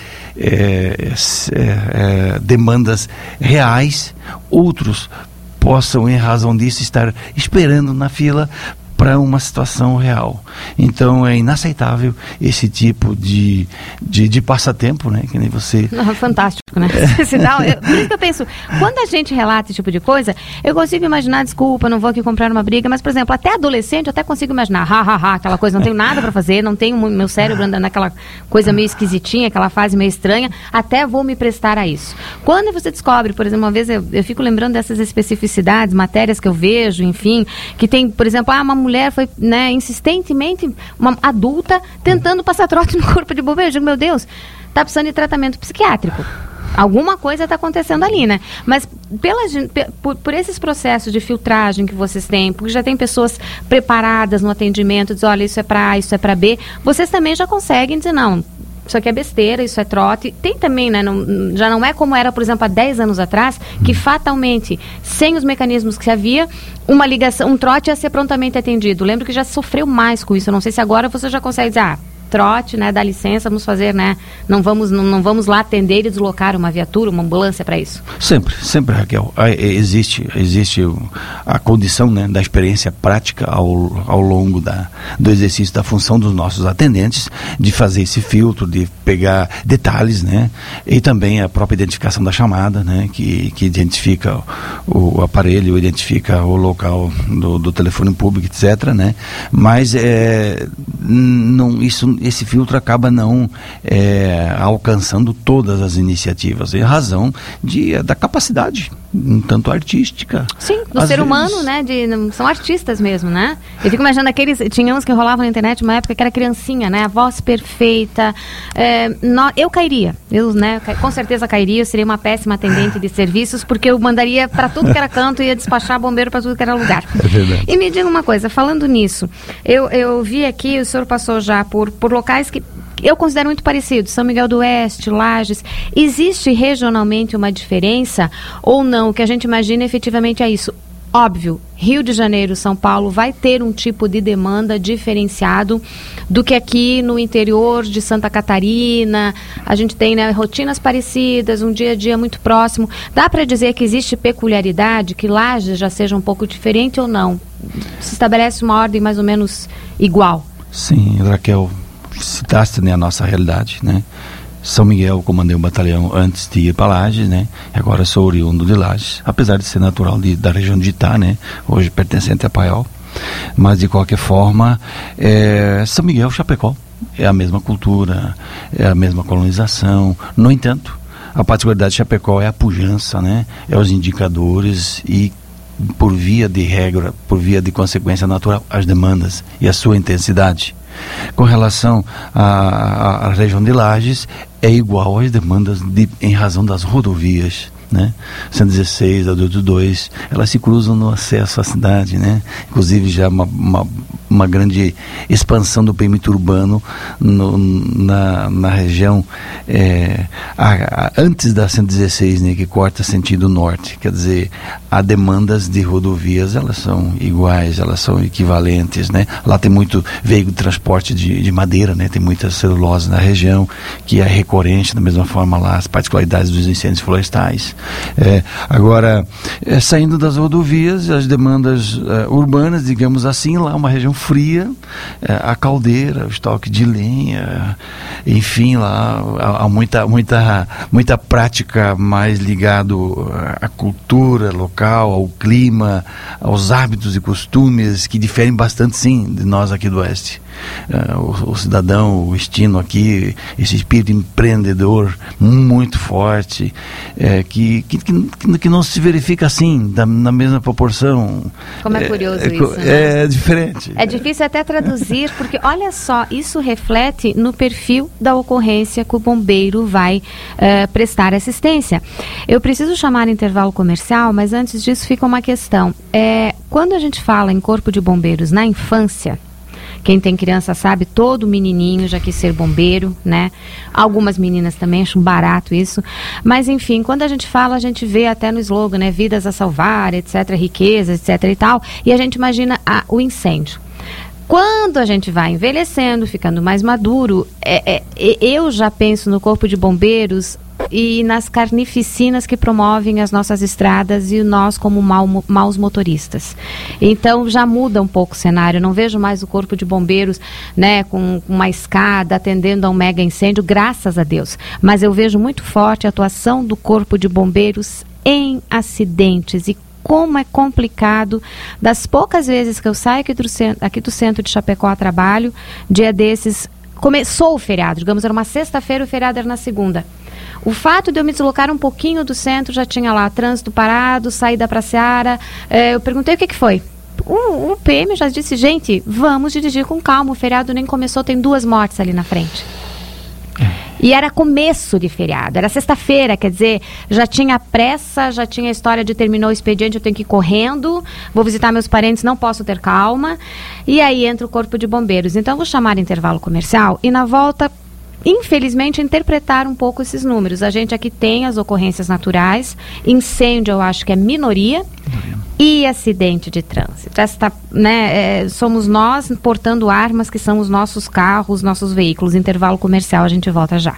é, é, é, demandas reais, outros possam, em razão disso, estar esperando na fila para uma situação real. Então é inaceitável esse tipo de, de, de passatempo, né? Que nem você... Não, fantástico, né? Se dá, eu, por isso que eu penso, quando a gente relata esse tipo de coisa, eu consigo imaginar, desculpa, não vou aqui comprar uma briga, mas, por exemplo, até adolescente eu até consigo imaginar, ha, ha, ha, aquela coisa, não tenho nada para fazer, não tenho meu cérebro andando naquela coisa meio esquisitinha, aquela fase meio estranha, até vou me prestar a isso. Quando você descobre, por exemplo, uma vez eu, eu fico lembrando dessas especificidades, matérias que eu vejo, enfim, que tem, por exemplo, ah, uma mulher foi, né, insistentemente, uma adulta, tentando passar trote no corpo de bombeiro. Eu digo, meu Deus, tá precisando de tratamento psiquiátrico. Alguma coisa está acontecendo ali, né? Mas pelas, por, por esses processos de filtragem que vocês têm, porque já tem pessoas preparadas no atendimento, diz, olha, isso é para A, isso é para B, vocês também já conseguem dizer, não, isso aqui é besteira, isso é trote. Tem também, né, não, já não é como era, por exemplo, há dez anos atrás, que fatalmente, sem os mecanismos que se havia, uma ligação, um trote ia ser prontamente atendido. Lembro que já sofreu mais com isso. Eu não sei se agora você já consegue dizer, ah, trote, né, dá licença, vamos fazer, né, não vamos, não, não vamos lá atender e deslocar uma viatura, uma ambulância para isso. Sempre, sempre, Raquel. Existe, existe a condição, né, da experiência prática ao, ao longo da, do exercício da função dos nossos atendentes, de fazer esse filtro, de pegar detalhes, né, e também a própria identificação da chamada, né, que, que identifica o, o aparelho, identifica o local do, do telefone público, etcétera, né, mas é, não, isso esse filtro acaba não é, alcançando todas as iniciativas, em razão de, da capacidade, um tanto artística. Sim, do ser vezes. humano, né? De, são artistas mesmo, né? Eu fico imaginando aqueles, tinha uns que rolavam na internet uma época que era criancinha, né? A voz perfeita. É, no, eu cairia, eu, né? Com certeza cairia, eu seria uma péssima atendente de serviços, porque eu mandaria para tudo que era canto e ia despachar bombeiro para tudo que era lugar. É verdade. E me diga uma coisa, falando nisso, eu, eu vi aqui, o senhor passou já por, por locais que eu considero muito parecidos, São Miguel do Oeste, Lages. Existe regionalmente uma diferença ou não? O que a gente imagina efetivamente é isso. Óbvio, Rio de Janeiro, São Paulo vai ter um tipo de demanda diferenciado do que aqui no interior de Santa Catarina. A gente tem, né, rotinas parecidas, um dia a dia muito próximo. Dá para dizer que existe peculiaridade, que Lages já seja um pouco diferente ou não? Se estabelece uma ordem mais ou menos igual? Sim, Raquel, citaste, né, a nossa realidade, né? São Miguel, comandei um batalhão antes de ir para Lages, né? Agora sou oriundo de Lages, apesar de ser natural de, da região de Itá, né? Hoje pertencente a Paiol, mas de qualquer forma, é, São Miguel, Chapecó, é a mesma cultura, é a mesma colonização. No entanto, a particularidade de Chapecó é a pujança, né? É os indicadores e, por via de regra, por via de consequência natural, as demandas e a sua intensidade. Com relação à, à região de Lages, é igual às demandas de, em razão das rodovias, né? cento e dezesseis, adulto dois, elas se cruzam no acesso à cidade, né? Inclusive já uma, uma, uma grande expansão do perímetro urbano no, na, na região é, a, a, antes da cento e dezesseis, né, que corta sentido norte. Quer dizer, há demandas de rodovias, elas são iguais, elas são equivalentes, né? Lá tem muito veículo de transporte de, de madeira, né? Tem muita celulose na região, que é recorrente, da mesma forma lá, as particularidades dos incêndios florestais. É, agora, é, saindo das rodovias, as demandas é, urbanas, digamos assim, lá uma região fria, é, a caldeira, o estoque de lenha, enfim, lá há, há muita, muita, muita prática mais ligado à cultura local, ao clima, aos hábitos e costumes que diferem bastante, sim, de nós aqui do Oeste. É, o, o cidadão, o estino aqui, esse espírito empreendedor muito forte, é, que, que, que, que não se verifica assim, da, na mesma proporção. Como é curioso é, isso, é, né? É diferente. É difícil até traduzir, porque olha só, isso reflete no perfil da ocorrência que o bombeiro vai uh, prestar assistência. Eu preciso chamar intervalo comercial, mas antes disso fica uma questão. É, quando a gente fala em corpo de bombeiros na infância, quem tem criança sabe, todo menininho já quis ser bombeiro, né? Algumas meninas também, acham barato isso. Mas, enfim, quando a gente fala, a gente vê até no slogan, né? Vidas a salvar, etcétera, riquezas, etc e tal. E a gente imagina ah, o incêndio. Quando a gente vai envelhecendo, ficando mais maduro, é, é, eu já penso no corpo de bombeiros e nas carnificinas que promovem as nossas estradas e nós como mal, maus motoristas. Então já muda um pouco o cenário. Eu não vejo mais o corpo de bombeiros, né, com uma escada atendendo a um mega incêndio, graças a Deus. Mas eu vejo muito forte a atuação do corpo de bombeiros em acidentes e como é complicado. Das poucas vezes que eu saio aqui do, aqui do centro de Chapecó a trabalho, dia desses, começou o feriado, digamos, era uma sexta-feira, o feriado era na segunda. O fato de eu me deslocar um pouquinho do centro, já tinha lá trânsito parado, saída para a Seara, eh, eu perguntei o que que foi. O, o P M já disse, gente, vamos dirigir com calma, o feriado nem começou, tem duas mortes ali na frente. E era começo de feriado, era sexta-feira, quer dizer, já tinha pressa, já tinha a história de terminou o expediente, eu tenho que ir correndo, vou visitar meus parentes, não posso ter calma. E aí entra o corpo de bombeiros. Então, eu vou chamar intervalo comercial e na volta, infelizmente, interpretar um pouco esses números. A gente aqui tem as ocorrências naturais, incêndio eu acho que é minoria, e acidente de trânsito. Esta, né, é, somos nós portando armas que são os nossos carros, nossos veículos. Intervalo comercial, a gente volta já.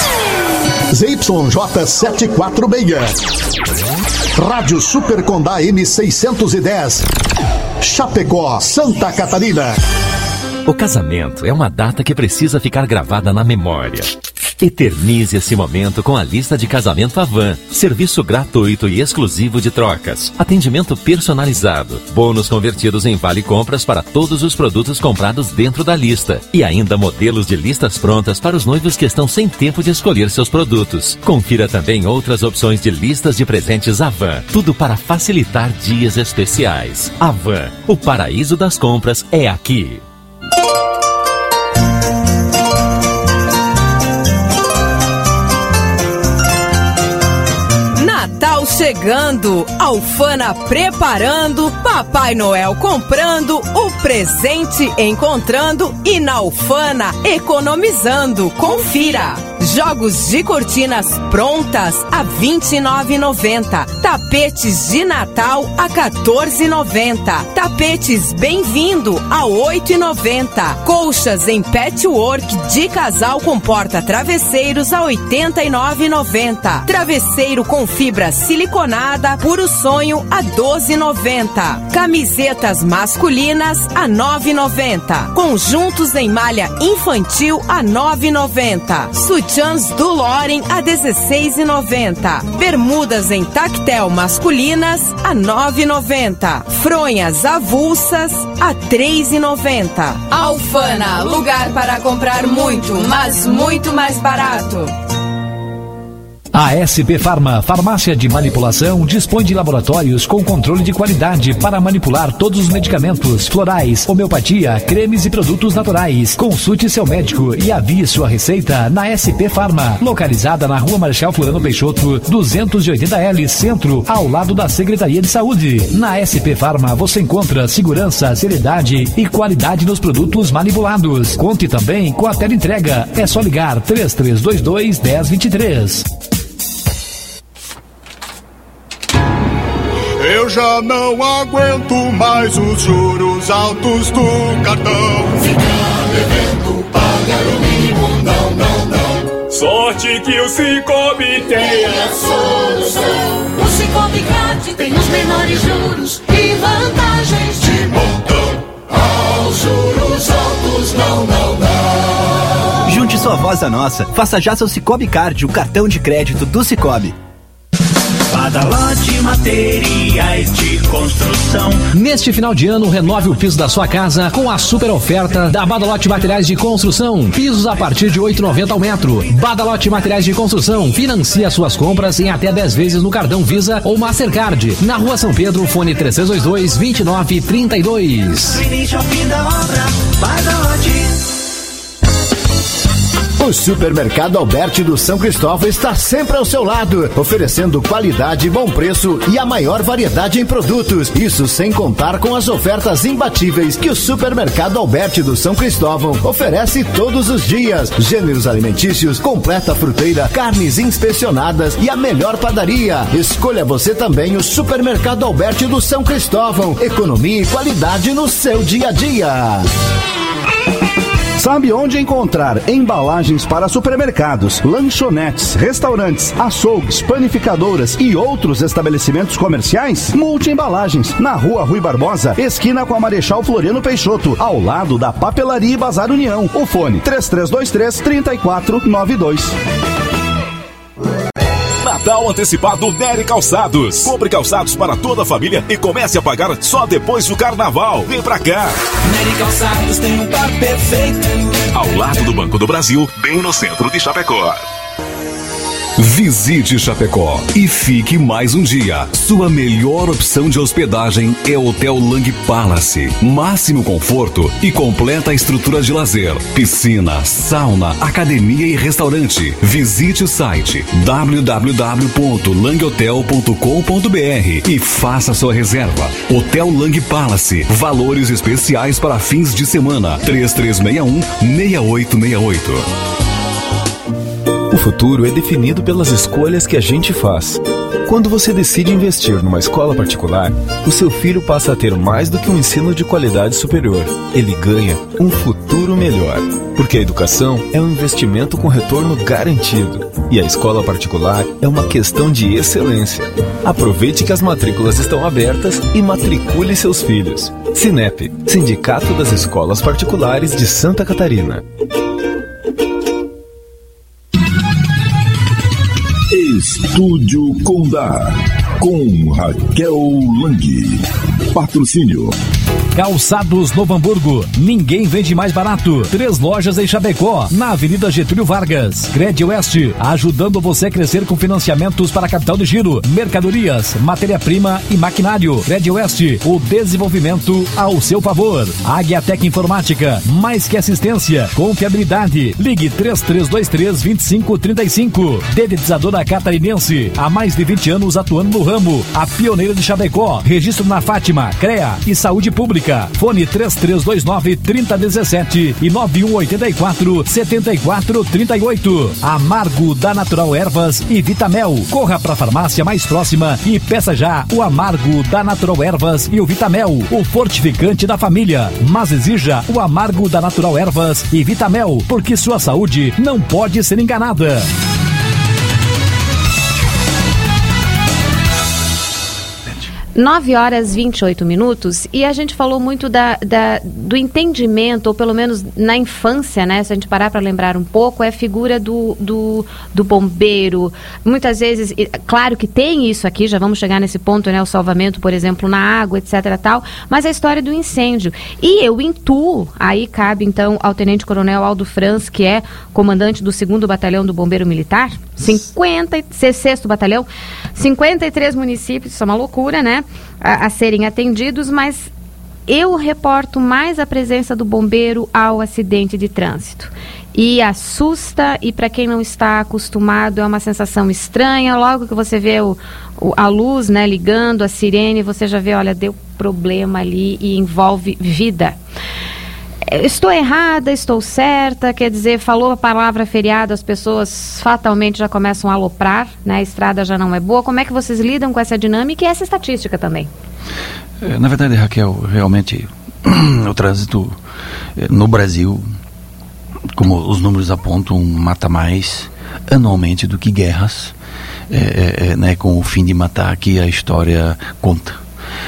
Z Y J sete quatro seis. Rádio Super Condá M seiscentos e dez. Chapecó, Santa Catarina. O casamento é uma data que precisa ficar gravada na memória. Eternize esse momento com a lista de casamento Avan. Serviço gratuito e exclusivo de trocas. Atendimento personalizado. Bônus convertidos em vale compras para todos os produtos comprados dentro da lista. E ainda modelos de listas prontas para os noivos que estão sem tempo de escolher seus produtos. Confira também outras opções de listas de presentes Avan. Tudo para facilitar dias especiais. Avan, o paraíso das compras é aqui. Chegando, Alfana preparando, Papai Noel comprando, o presente encontrando e na Alfana economizando. Confira! Jogos de cortinas prontas a vinte e nove reais e noventa centavos. Tapetes de Natal a quatorze reais e noventa centavos. Tapetes Bem-vindo a oito reais e noventa centavos. Colchas em patchwork de casal com porta-travesseiros a oitenta e nove reais e noventa centavos. Travesseiro com fibra siliconada Puro Sonho a doze reais e noventa centavos. Camisetas masculinas a nove reais e noventa centavos. Conjuntos em malha infantil a nove reais e noventa centavos. Sutiãs do Loren a dezesseis reais e noventa centavos. Bermudas em tactel masculinas a nove reais e noventa centavos. Fronhas avulsas a três reais e noventa centavos. Alfana, lugar para comprar muito, mas muito mais barato. A S P Farma, farmácia de manipulação, dispõe de laboratórios com controle de qualidade para manipular todos os medicamentos, florais, homeopatia, cremes e produtos naturais. Consulte seu médico e avie sua receita na S P Farma, localizada na Rua Marechal Floriano Peixoto, duzentos e oitenta L, Centro, ao lado da Secretaria de Saúde. Na S P Farma você encontra segurança, seriedade e qualidade nos produtos manipulados. Conte também com a teleentrega. É só ligar três três dois dois, um zero dois três. Eu já não aguento mais os juros altos do cartão. Ficar devendo, pagar o mínimo, não, não, não. Sorte que o Cicobi tem a solução. O Cicobi Card tem os menores juros e vantagens de montão. Aos juros altos, não, não, não. Junte sua voz à nossa. Faça já seu Cicobi Card, o cartão de crédito do Cicobi. Badalote Materiais de Construção. Neste final de ano, renove o piso da sua casa com a super oferta da Badalote Materiais de Construção. Pisos a partir de oito reais e noventa centavos ao metro. Badalote Materiais de Construção. Financia suas compras em até dez vezes no cartão Visa ou Mastercard. Na Rua São Pedro, fone três três dois dois, dois nove três dois. Do início ao fim da obra, Badalote. O Supermercado Alberti do São Cristóvão está sempre ao seu lado, oferecendo qualidade, bom preço e a maior variedade em produtos. Isso sem contar com as ofertas imbatíveis que o Supermercado Alberti do São Cristóvão oferece todos os dias. Gêneros alimentícios, completa fruteira, carnes inspecionadas e a melhor padaria. Escolha você também o Supermercado Alberti do São Cristóvão. Economia e qualidade no seu dia a dia. Sabe onde encontrar embalagens para supermercados, lanchonetes, restaurantes, açougues, panificadoras e outros estabelecimentos comerciais? Multi Embalagens, na Rua Rui Barbosa, esquina com a Marechal Floriano Peixoto, ao lado da Papelaria e Bazar União. O fone três três dois três, três quatro nove dois. Natal antecipado Nery Calçados. Compre calçados para toda a família e comece a pagar só depois do carnaval. Vem pra cá. Nery Calçados tem um par perfeito. Ao lado do Banco do Brasil, bem no centro de Chapecó. Visite Chapecó e fique mais um dia. Sua melhor opção de hospedagem é o Hotel Lang Palace. Máximo conforto e completa estrutura de lazer, piscina, sauna, academia e restaurante. Visite o site w w w ponto lang hotel ponto com ponto b r e faça sua reserva. Hotel Lang Palace. Valores especiais para fins de semana. três três seis um, seis oito seis oito. O futuro é definido pelas escolhas que a gente faz. Quando você decide investir numa escola particular, o seu filho passa a ter mais do que um ensino de qualidade superior. Ele ganha um futuro melhor. Porque a educação é um investimento com retorno garantido. E a escola particular é uma questão de excelência. Aproveite que as matrículas estão abertas e matricule seus filhos. Sinep, Sindicato das Escolas Particulares de Santa Catarina. Estúdio Condá, com Raquel Lang. Patrocínio Calçados Novo Hamburgo, ninguém vende mais barato. Três lojas em Chapecó, na Avenida Getúlio Vargas. Cred Oeste, ajudando você a crescer com financiamentos para capital de giro, mercadorias, matéria-prima e maquinário. Cred Oeste, o desenvolvimento ao seu favor. Águia Tec Informática, mais que assistência, confiabilidade. Ligue três três dois três, dois cinco três cinco. Dedetizadora Catarinense, há mais de vinte anos atuando no ramo. A pioneira de Chapecó, registro na Fátima, CREA e Saúde Pública. Fone três três dois nove, três zero um sete e nove um oito quatro, sete quatro três oito. Amargo da Natural Ervas e Vitamel. Corra para a farmácia mais próxima e peça já o Amargo da Natural Ervas e o Vitamel, o fortificante da família. Mas exija o Amargo da Natural Ervas e Vitamel, porque sua saúde não pode ser enganada. nove horas e vinte e oito minutos, e a gente falou muito da, da, do entendimento, ou pelo menos na infância, né? Se a gente parar para lembrar um pouco, é a figura do, do, do bombeiro. Muitas vezes, claro que tem isso aqui, já vamos chegar nesse ponto, né? O salvamento, por exemplo, na água, etc, tal, mas a história do incêndio. E eu intuo, aí cabe então ao Tenente Coronel Aldo Franz, que é comandante do segundo Batalhão do Bombeiro Militar, cinquenta, sexto Batalhão, cinquenta e três municípios, isso é uma loucura, né? A, a serem atendidos, mas eu reporto mais a presença do bombeiro ao acidente de trânsito. E assusta, e para quem não está acostumado, é uma sensação estranha. Logo que você vê o, o, a luz, né, ligando, a sirene, você já vê, olha, deu problema ali e envolve vida. Estou errada, estou certa, quer dizer, falou a palavra feriado, as pessoas fatalmente já começam a aloprar, né? A estrada já não é boa. Como é que vocês lidam com essa dinâmica e essa estatística também? Na verdade, Raquel, realmente o trânsito no Brasil, como os números apontam, mata mais anualmente do que guerras, é, é, né, com o fim de matar que a história conta.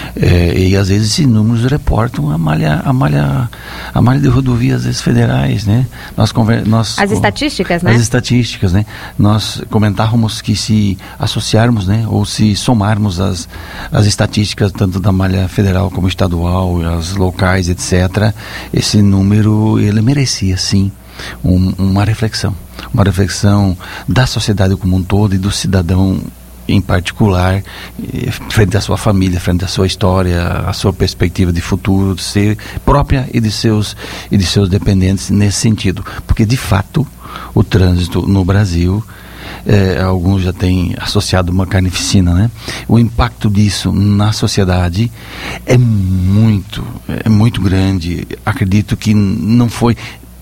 É, e às vezes esses números reportam a malha, a malha, a malha de rodovias federais, né? Nós, nós, as estatísticas, né? As estatísticas, né? Nós comentávamos que se associarmos, né? Ou se somarmos as, as estatísticas tanto da malha federal como estadual, as locais, etcétera, esse número, ele merecia, sim, um, uma reflexão. Uma reflexão da sociedade como um todo e do cidadão em particular, frente à sua família, frente à sua história, à sua perspectiva de futuro, de ser própria e de seus, e de seus dependentes nesse sentido. Porque, de fato, o trânsito no Brasil, é, alguns já têm associado uma carnificina, né? O impacto disso na sociedade é muito, é muito grande. Acredito que não foi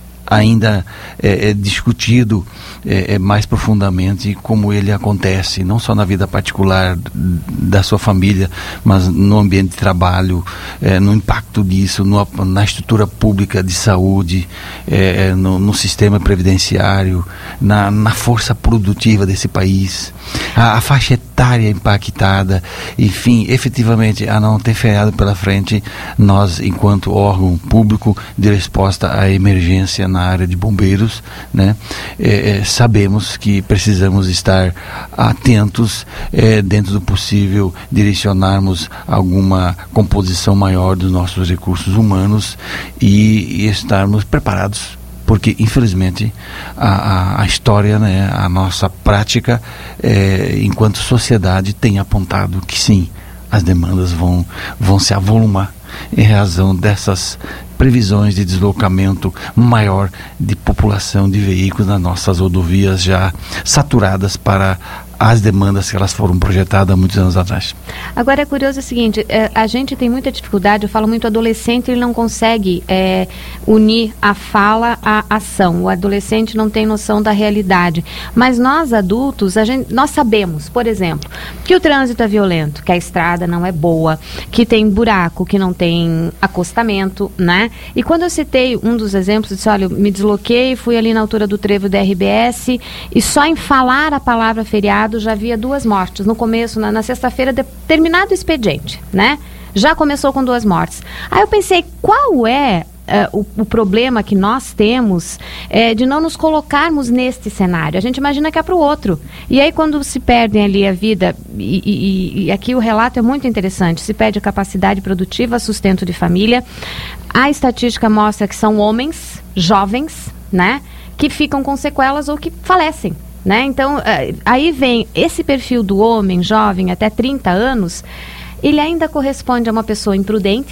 ainda é, é discutido é, é, mais profundamente como ele acontece, não só na vida particular da sua família, mas no ambiente de trabalho, é, no impacto disso, no, na estrutura pública de saúde, é, no, no sistema previdenciário, na, na força produtiva desse país, a, a faixa etária impactada, enfim, efetivamente, a não ter feriado pela frente, nós, enquanto órgão público de resposta à emergência na área de bombeiros, né, é, é, sabemos que precisamos estar atentos, é, dentro do possível, direcionarmos alguma composição maior dos nossos recursos humanos e, e estarmos preparados, porque infelizmente a, a, a história, né, a nossa prática, é, enquanto sociedade, tem apontado que sim, as demandas vão, vão se avolumar em razão dessas previsões de deslocamento maior de população de veículos nas nossas rodovias já saturadas para as demandas que elas foram projetadas há muitos anos atrás. Agora é curioso o seguinte, é, a gente tem muita dificuldade, eu falo muito adolescente, ele não consegue é, unir a fala à ação, o adolescente não tem noção da realidade, mas nós adultos, a gente, nós sabemos, por exemplo, que o trânsito é violento, que a estrada não é boa, que tem buraco, que não tem acostamento, né? E quando eu citei um dos exemplos, eu disse, olha, eu me desloquei, fui ali na altura do trevo da R B S e só em falar a palavra feriado já havia duas mortes. No começo, na, na sexta-feira, de, terminado o expediente, né? Já começou com duas mortes. Aí eu pensei, qual é uh, o, o problema que nós temos é, de não nos colocarmos neste cenário? A gente imagina que é para o outro. E aí quando se perdem ali a vida, e, e, e aqui o relato é muito interessante, se perde a capacidade produtiva, sustento de família. A estatística mostra que são homens, jovens, né? Que ficam com sequelas ou que falecem. Né? Então, aí vem esse perfil do homem jovem até trinta anos, ele ainda corresponde a uma pessoa imprudente,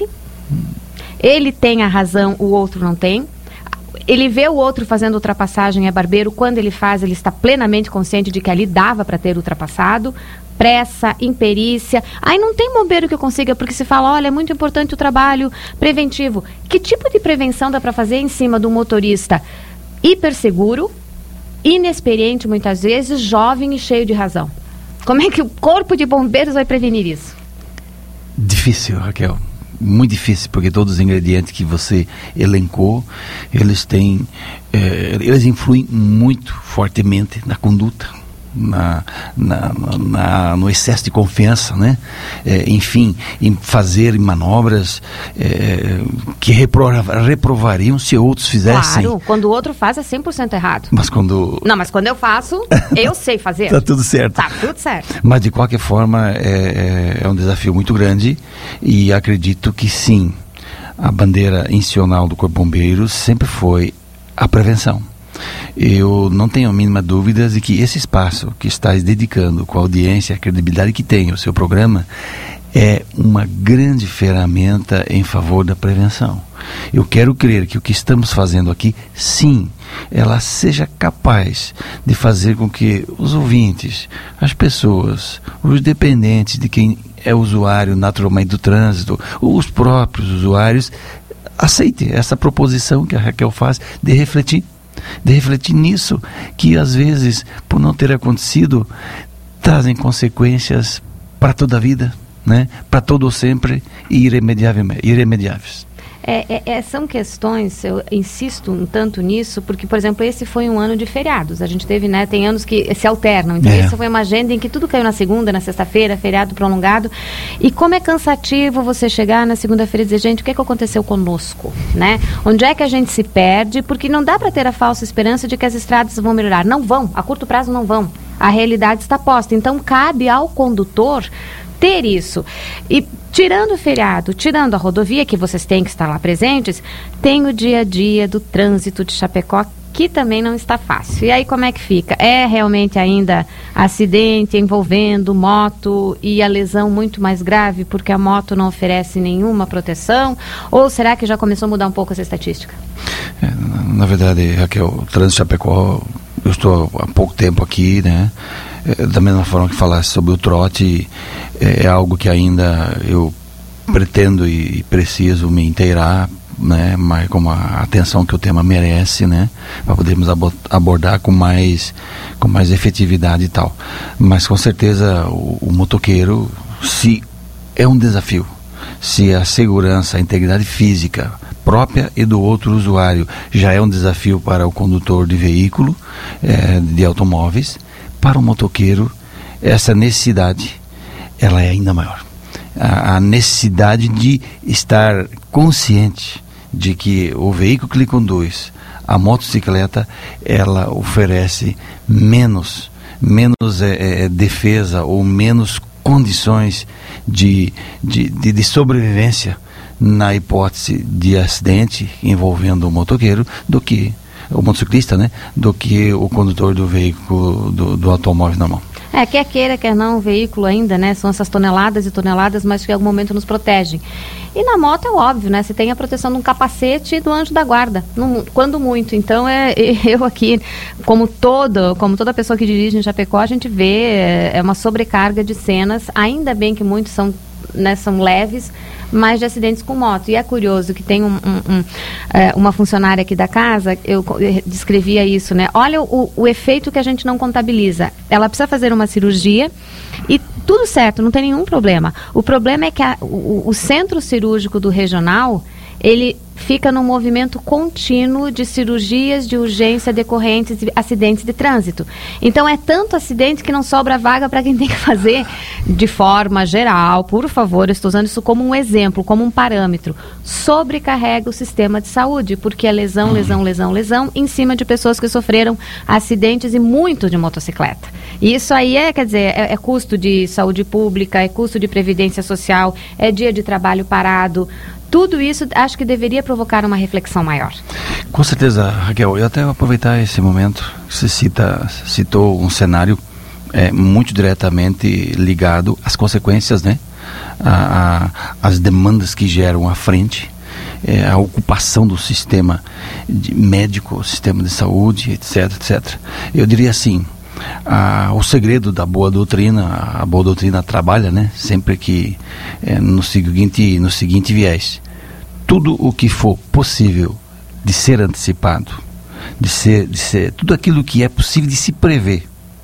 ele tem a razão, o outro não tem, ele vê o outro fazendo ultrapassagem, é barbeiro, quando ele faz, ele está plenamente consciente de que ali dava para ter ultrapassado, pressa, imperícia, aí não tem bombeiro que consiga, porque se fala, olha, é muito importante o trabalho preventivo. Que tipo de prevenção dá para fazer em cima do motorista hiperseguro, inexperiente muitas vezes, jovem e cheio de razão? Como é que o corpo de bombeiros vai prevenir isso? Difícil, Raquel. Muito difícil, porque todos os ingredientes que você elencou, eles têm, é, eles influem muito fortemente na conduta, na, na, na, no excesso de confiança, né? É, enfim, em fazer manobras é, que reprova, reprovariam se outros fizessem. Claro, quando o outro faz é cem por cento errado. Mas quando... Não, mas quando eu faço, eu sei fazer. Tá tudo certo. Tá tudo certo. Mas de qualquer forma é, é um desafio muito grande e acredito que sim, a bandeira institucional do Corpo de Bombeiros sempre foi a prevenção. Eu não tenho a mínima dúvida de que esse espaço que estás dedicando com a audiência, a credibilidade que tem o seu programa, é uma grande ferramenta em favor da prevenção. Eu quero crer que o que estamos fazendo aqui, sim, ela seja capaz de fazer com que os ouvintes, as pessoas, os dependentes de quem é usuário naturalmente do trânsito, os próprios usuários, aceitem essa proposição que a Raquel faz de refletir. De refletir nisso, que às vezes, por não ter acontecido, trazem consequências para toda a vida, né? Para todo o sempre e irremediáveis. É, é, são questões, eu insisto um tanto nisso, porque, por exemplo, esse foi um ano de feriados. A gente teve, né, tem anos que se alternam. Então, É. essa foi uma agenda em que tudo caiu na segunda, na sexta-feira, feriado prolongado. E como é cansativo você chegar na segunda-feira e dizer, gente, o que é que aconteceu conosco, né? Onde é que a gente se perde? Porque não dá para ter a falsa esperança de que as estradas vão melhorar. Não vão, a curto prazo não vão. A realidade está posta. Então, cabe ao condutor ter isso. E tirando o feriado, tirando a rodovia, que vocês têm que estar lá presentes, tem o dia a dia do trânsito de Chapecó, que também não está fácil. E aí como é que fica? É realmente ainda acidente envolvendo moto e a lesão muito mais grave porque a moto não oferece nenhuma proteção? Ou será que já começou a mudar um pouco essa estatística? É, na, na verdade, Raquel, o trânsito de Chapecó, eu estou há pouco tempo aqui, né? É, da mesma forma que falasse sobre o trote, é, é algo que ainda eu pretendo e preciso me inteirar, né, mas com a atenção que o tema merece, né, para podermos abo- abordar com mais, com mais efetividade e tal. Mas com certeza o, o motoqueiro, se é um desafio, se a segurança, a integridade física própria e do outro usuário já é um desafio para o condutor de veículo, é, de automóveis, para o motoqueiro essa necessidade ela é ainda maior. A, a necessidade de estar consciente de que o veículo que lhe conduz, a motocicleta, ela oferece menos, menos é, é, defesa ou menos condições de, de, de, de sobrevivência na hipótese de acidente envolvendo o motoqueiro do que o motociclista, né, do que o condutor do veículo, do, do automóvel na mão. É, quer queira, quer não, o veículo ainda, né, são essas toneladas e toneladas, mas que em algum momento nos protegem. E na moto é óbvio, né, você tem a proteção de um capacete e do anjo da guarda, não, quando muito. Então, é, eu aqui, como, todo, como toda pessoa que dirige em Chapecó, a gente vê, é, é uma sobrecarga de cenas, ainda bem que muitos são, né, são leves, mas de acidentes com moto. E é curioso que tem um, um, um, é, uma funcionária aqui da casa, eu, eu descrevia isso, né? Olha o, o efeito que a gente não contabiliza. Ela precisa fazer uma cirurgia e tudo certo, não tem nenhum problema. O problema é que a, o, o centro cirúrgico do regional, ele fica num movimento contínuo de cirurgias de urgência decorrentes de acidentes de trânsito. Então é tanto acidente que não sobra vaga para quem tem que fazer de forma geral. Por favor, eu estou usando isso como um exemplo, como um parâmetro. Sobrecarrega o sistema de saúde, porque é lesão, lesão, lesão, lesão em cima de pessoas que sofreram acidentes e muito de motocicleta. E isso aí é, quer dizer, é, é custo de saúde pública, é custo de previdência social, é dia de trabalho parado. Tudo isso acho que deveria provocar uma reflexão maior. Com certeza, Raquel. Eu até vou aproveitar esse momento que você cita, citou um cenário é, muito diretamente ligado às consequências, né? A, a, as demandas que geram à frente, é, a ocupação do sistema de médico, sistema de saúde, etc, etcétera. Eu diria assim, Ah, o segredo da boa doutrina, a boa doutrina trabalha, né, sempre que é, no seguinte, no seguinte viés: tudo o que for possível de ser antecipado, de ser, de ser, tudo aquilo que é possível de se prever,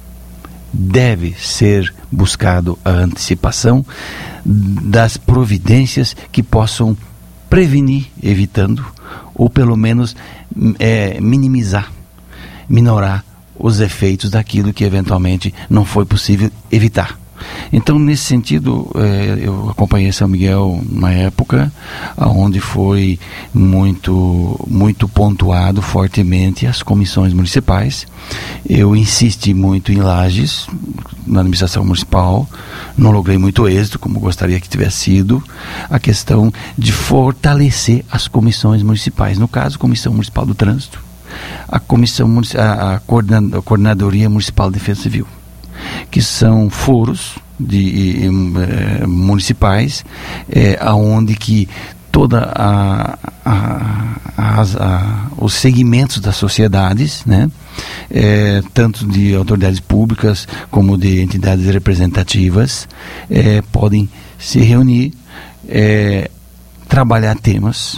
deve ser buscado a antecipação das providências que possam prevenir, evitando, ou pelo menos é, minimizar, minorar os efeitos daquilo que eventualmente não foi possível evitar. Então, nesse sentido, eh, eu acompanhei São Miguel na época onde foi muito, muito pontuado fortemente as comissões municipais. Eu insisti muito em Lages, na administração municipal, não logrei muito êxito, como gostaria que tivesse sido, a questão de fortalecer as comissões municipais, no caso, a Comissão Municipal do Trânsito, a, comissão, a, a Coordenadoria Municipal de Defesa Civil, que são foros de, eh, municipais, eh, onde que toda a, a, a, a, os segmentos das sociedades, né, eh, tanto de autoridades públicas como de entidades representativas, eh, podem se reunir, eh, trabalhar temas,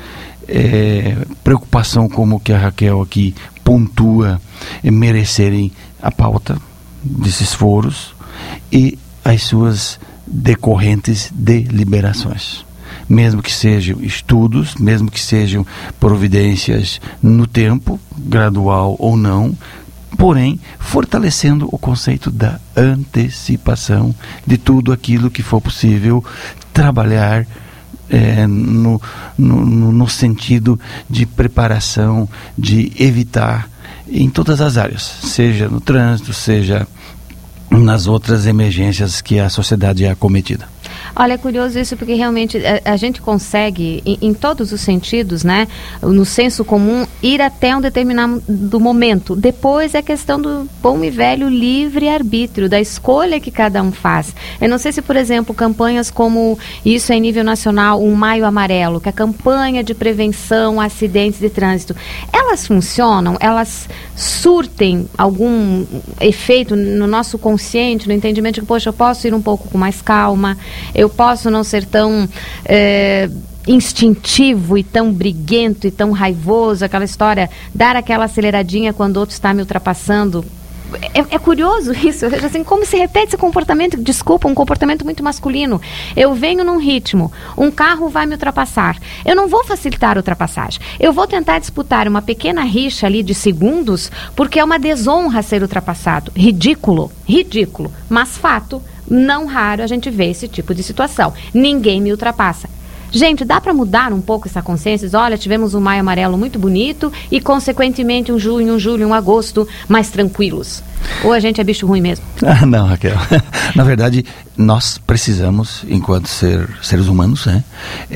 eh, preocupação como que a Raquel aqui pontua, eh, merecerem a pauta desses foros e as suas decorrentes deliberações, mesmo que sejam estudos, mesmo que sejam providências no tempo, gradual ou não, porém fortalecendo o conceito da antecipação de tudo aquilo que for possível trabalhar é, no, no, no sentido de preparação, de evitar em todas as áreas, seja no trânsito, seja nas outras emergências que a sociedade é acometida. Olha, é curioso isso porque realmente a, a gente consegue, em, em todos os sentidos, né, no senso comum, ir até um determinado momento. Depois é questão do bom e velho livre-arbítrio, da escolha que cada um faz. Eu não sei se, por exemplo, campanhas como isso é em nível nacional, o Maio Amarelo, que é a campanha de prevenção a acidentes de trânsito, elas funcionam? Elas surtem algum efeito no nosso consciente, no entendimento de que, poxa, eu posso ir um pouco com mais calma, eu posso não ser tão é, instintivo e tão briguento e tão raivoso, aquela história, dar aquela aceleradinha quando o outro está me ultrapassando. É, é curioso isso, assim, como se repete esse comportamento, desculpa, um comportamento muito masculino. Eu venho num ritmo, um carro vai me ultrapassar, eu não vou facilitar a ultrapassagem, eu vou tentar disputar uma pequena rixa ali de segundos, porque é uma desonra ser ultrapassado. Ridículo, ridículo, mas fato, não raro a gente vê esse tipo de situação. Ninguém me ultrapassa. Gente, dá para mudar um pouco essa consciência? Olha, tivemos um Maio Amarelo muito bonito e, consequentemente, um junho, um julho, um agosto mais tranquilos. Ou a gente é bicho ruim mesmo? Ah, não, Raquel. Na verdade, nós precisamos, enquanto ser, seres humanos, né,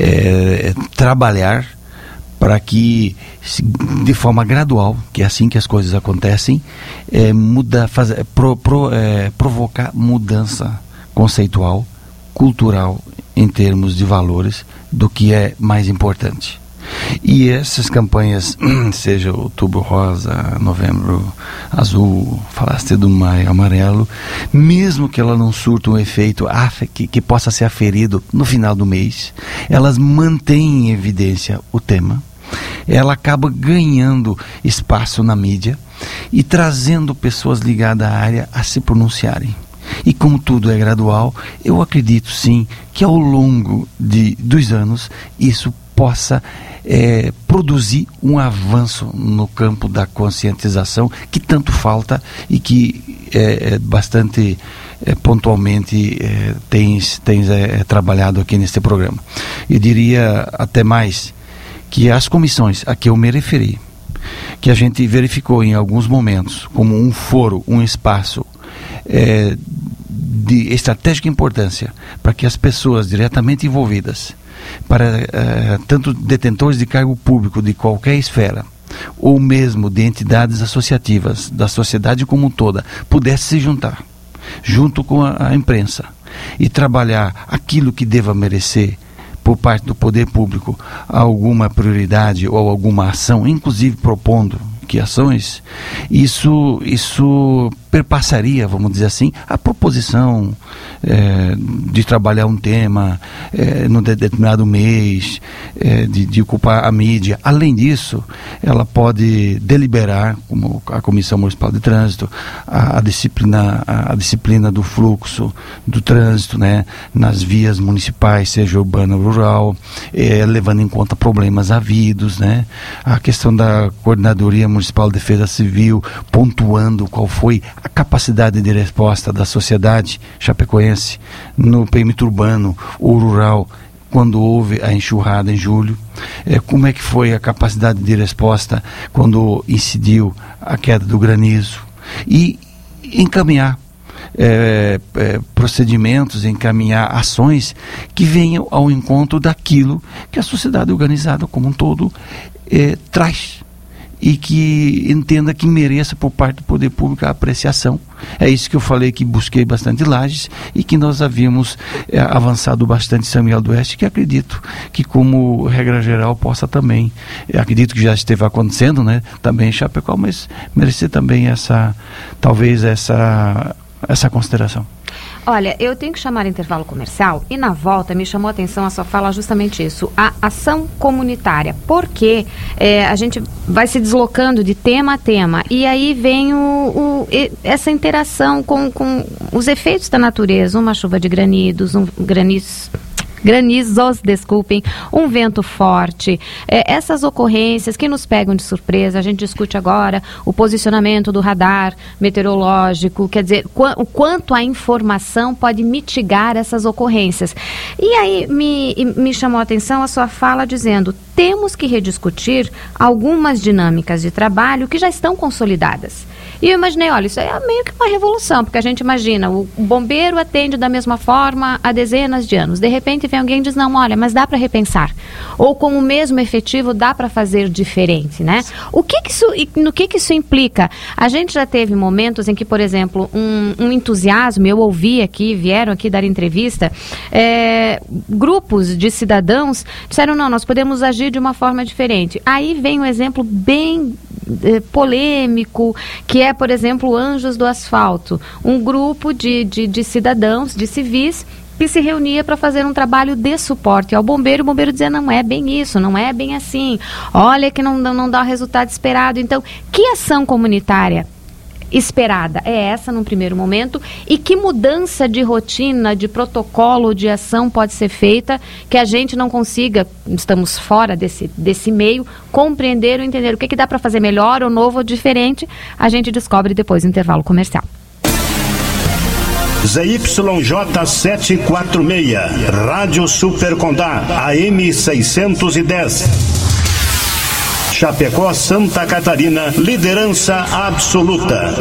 é, trabalhar para que, de forma gradual, que é assim que as coisas acontecem, é, muda, faz, pro, pro, é, provocar mudança conceitual, cultural, em termos de valores, do que é mais importante. E essas campanhas, seja Outubro Rosa, Novembro Azul, falaste do Maio Amarelo, mesmo que ela não surta um efeito que, que possa ser aferido no final do mês, elas mantêm em evidência o tema, ela acaba ganhando espaço na mídia e trazendo pessoas ligadas à área a se pronunciarem. E como tudo é gradual, eu acredito sim que ao longo de, dos anos isso possa é, produzir um avanço no campo da conscientização que tanto falta e que é, é bastante é, pontualmente é, tens, tens é, trabalhado aqui neste programa. Eu diria até mais que as comissões a que eu me referi, que a gente verificou em alguns momentos como um foro, um espaço é, de estratégica importância para que as pessoas diretamente envolvidas, para é, tanto detentores de cargo público de qualquer esfera, ou mesmo de entidades associativas da sociedade como um toda, pudessem se juntar, junto com a, a imprensa, e trabalhar aquilo que deva merecer por parte do poder público alguma prioridade ou alguma ação, inclusive propondo que ações, isso, isso perpassaria, vamos dizer assim, a proposição é, de trabalhar um tema é, num determinado mês, é, de, de ocupar a mídia. Além disso, ela pode deliberar, como a Comissão Municipal de Trânsito, a, a, disciplina, a, a disciplina do fluxo do trânsito, né, nas vias municipais, seja urbana ou rural, é, levando em conta problemas havidos, né, a questão da Coordenadoria Municipal de Defesa Civil, pontuando qual foi a capacidade de resposta da sociedade chapecoense no perímetro urbano ou rural quando houve a enxurrada em julho, é, como é que foi a capacidade de resposta quando incidiu a queda do granizo, e encaminhar é, é, procedimentos, encaminhar ações que venham ao encontro daquilo que a sociedade organizada como um todo é, traz, e que entenda que mereça por parte do poder público a apreciação. É isso que eu falei, que busquei bastante lajes e que nós havíamos é, avançado bastante em São Miguel do Oeste, que acredito que, como regra geral, possa também, acredito que já esteve acontecendo, né, também em Chapecó, mas merecer também essa, talvez essa, essa consideração. Olha, eu tenho que chamar intervalo comercial e na volta me chamou a atenção a sua fala justamente isso, a ação comunitária, porque é, a gente vai se deslocando de tema a tema e aí vem o, o, essa interação com, com os efeitos da natureza, uma chuva de granidos, um granizo... granizos, desculpem, um vento forte, é, essas ocorrências que nos pegam de surpresa. A gente discute agora o posicionamento do radar meteorológico, quer dizer, qu- o quanto a informação pode mitigar essas ocorrências. E aí me, me chamou a atenção a sua fala dizendo: temos que rediscutir algumas dinâmicas de trabalho que já estão consolidadas. E eu imaginei, olha, isso é meio que uma revolução, porque a gente imagina, o bombeiro atende da mesma forma há dezenas de anos. De repente vem alguém e diz, não, olha, mas dá para repensar. Ou com o mesmo efetivo dá para fazer diferente, né? O que que isso, no que que isso implica? A gente já teve momentos em que, por exemplo, um, um entusiasmo, eu ouvi aqui, vieram aqui dar entrevista, é, grupos de cidadãos disseram, não, nós podemos agir de uma forma diferente. Aí vem um exemplo bem é, polêmico, que é, por exemplo, Anjos do Asfalto, um grupo de, de, de cidadãos, de civis, que se reunia para fazer um trabalho de suporte ao bombeiro. O bombeiro dizia, não é bem isso, não é bem assim, olha que não, não dá o resultado esperado. Então, que ação comunitária esperada é essa num primeiro momento, e que mudança de rotina, de protocolo, de ação pode ser feita que a gente não consiga, estamos fora desse, desse meio, compreender ou entender o que, que dá para fazer melhor ou novo ou diferente. A gente descobre depois do intervalo comercial. Z Y J setecentos e quarenta e seis, Rádio Super Condá, A M seiscentos e dez. Chapecó, Santa Catarina, liderança absoluta.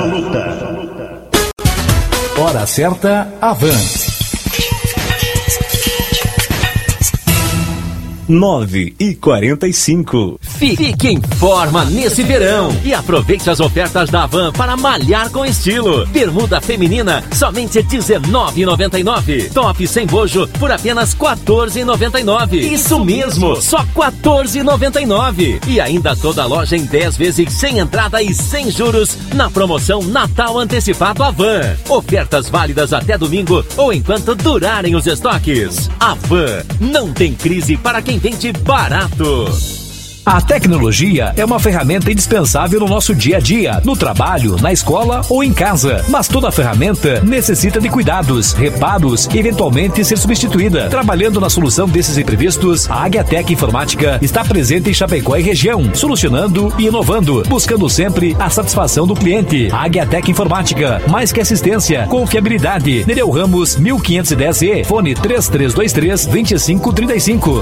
Hora certa, Avan. nove e quarenta e cinco. Fique em forma nesse verão e aproveite as ofertas da Havan para malhar com estilo. Bermuda feminina, somente dezenove reais e noventa e nove centavos. Top sem bojo por apenas quatorze reais e noventa e nove centavos. Isso mesmo, só quatorze reais e noventa e nove centavos. E ainda toda a loja em dez vezes sem entrada e sem juros na promoção Natal Antecipado Havan. Ofertas válidas até domingo ou enquanto durarem os estoques. Havan, não tem crise para quem vende barato. A tecnologia é uma ferramenta indispensável no nosso dia a dia, no trabalho, na escola ou em casa. Mas toda ferramenta necessita de cuidados, reparos e eventualmente ser substituída. Trabalhando na solução desses imprevistos, a Águiatec Informática está presente em Chapecó e região, solucionando e inovando, buscando sempre a satisfação do cliente. A Águiatec Informática, mais que assistência, confiabilidade. Nereu Ramos, mil quinhentos e dez E, fone três três dois três, dois cinco três cinco.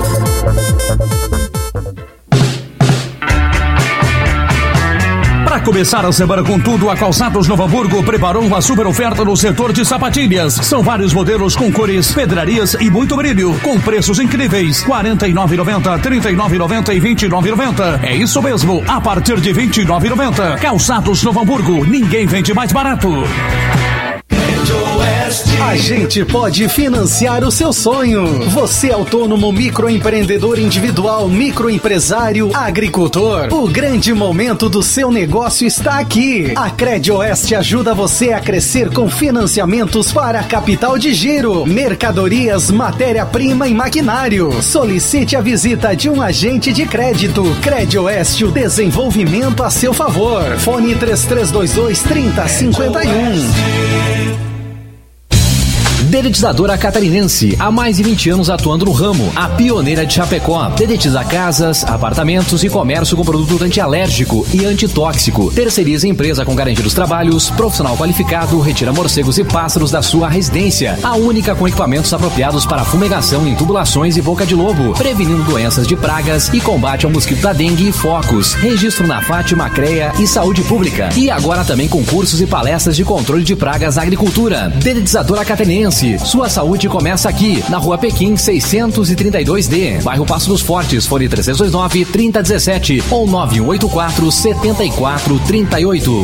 Para começar a semana com tudo, a Calçados Novo Hamburgo preparou uma super oferta no setor de sapatilhas. São vários modelos com cores, pedrarias e muito brilho, com preços incríveis. quarenta e nove reais e noventa centavos, trinta e nove reais e noventa centavos e vinte e nove reais e noventa centavos. É isso mesmo, a partir de vinte e nove reais e noventa centavos. Calçados Novo Hamburgo, ninguém vende mais barato. Joel. Oeste. A gente pode financiar o seu sonho. Você autônomo, microempreendedor individual, microempresário, agricultor. O grande momento do seu negócio está aqui. A Cred Oeste ajuda você a crescer com financiamentos para capital de giro, mercadorias, matéria-prima e maquinário. Solicite a visita de um agente de crédito. Cred Oeste, o desenvolvimento a seu favor. Fone três três dois dois, três zero cinco um. Dedetizadora Catarinense, há mais de vinte anos atuando no ramo, a pioneira de Chapecó. Dedetiza casas, apartamentos e comércio com produto antialérgico e antitóxico. Terceiriza empresa com garantia dos trabalhos, profissional qualificado, retira morcegos e pássaros da sua residência. A única com equipamentos apropriados para fumigação em tubulações e boca de lobo, prevenindo doenças de pragas e combate ao mosquito da dengue e focos. Registro na Fátima, CREA e Saúde Pública. E agora também com cursos e palestras de controle de pragas na agricultura. Dedetizadora Catarinense. Sua saúde começa aqui, na Rua Pequim seiscentos e trinta e dois D, bairro Passo dos Fortes, fone três dois nove, três zero um sete ou nove um oito quatro, sete quatro três oito.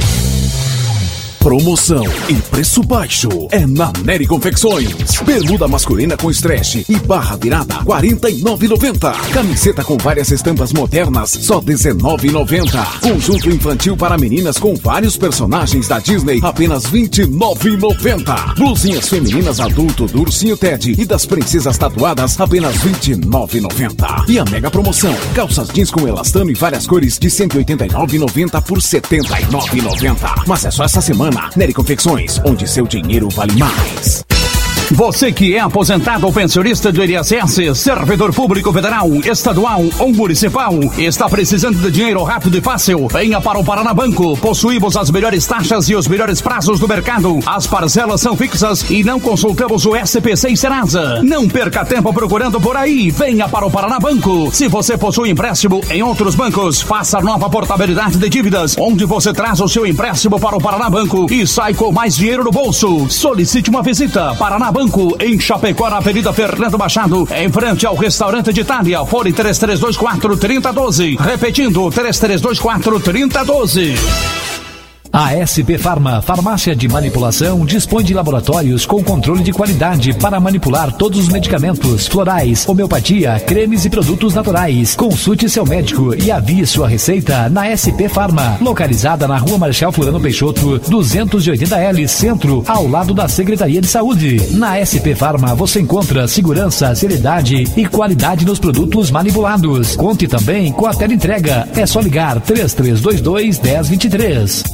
Promoção e preço baixo é na Nery Confecções. Bermuda masculina com stretch e barra virada quarenta e nove reais e noventa centavos. Camiseta com várias estampas modernas só dezenove reais e noventa centavos. Conjunto infantil para meninas com vários personagens da Disney apenas vinte e nove reais e noventa centavos. Blusinhas femininas adulto do Ursinho Ted e das princesas tatuadas apenas vinte e nove reais e noventa centavos. E a mega promoção, calças jeans com elastano e várias cores de cento e oitenta e nove reais e noventa centavos por setenta e nove reais e noventa centavos. Mas é só essa semana. Nery Confecções, onde seu dinheiro vale mais. Você que é aposentado ou pensionista do I N S S, servidor público federal, estadual ou municipal, está precisando de dinheiro rápido e fácil? Venha para o Paraná Banco. Possuímos as melhores taxas e os melhores prazos do mercado. As parcelas são fixas e não consultamos o S P C e Serasa. Não perca tempo procurando por aí. Venha para o Paraná Banco. Se você possui empréstimo em outros bancos, faça nova portabilidade de dívidas, onde você traz o seu empréstimo para o Paraná Banco e sai com mais dinheiro no bolso. Solicite uma visita. Paraná Banco, em Chapecó, na Avenida Fernando Machado, em frente ao restaurante de Itália. Fone três três dois quatro, três zero um dois. Repetindo, três três dois quatro, três zero um dois. A S P Farma, farmácia de manipulação, dispõe de laboratórios com controle de qualidade para manipular todos os medicamentos, florais, homeopatia, cremes e produtos naturais. Consulte seu médico e avie sua receita na S P Farma, localizada na Rua Marechal Floriano Peixoto, duzentos e oitenta L, Centro, ao lado da Secretaria de Saúde. Na S P Farma você encontra segurança, seriedade e qualidade nos produtos manipulados. Conte também com a teleentrega. É só ligar três três dois dois, um zero dois três.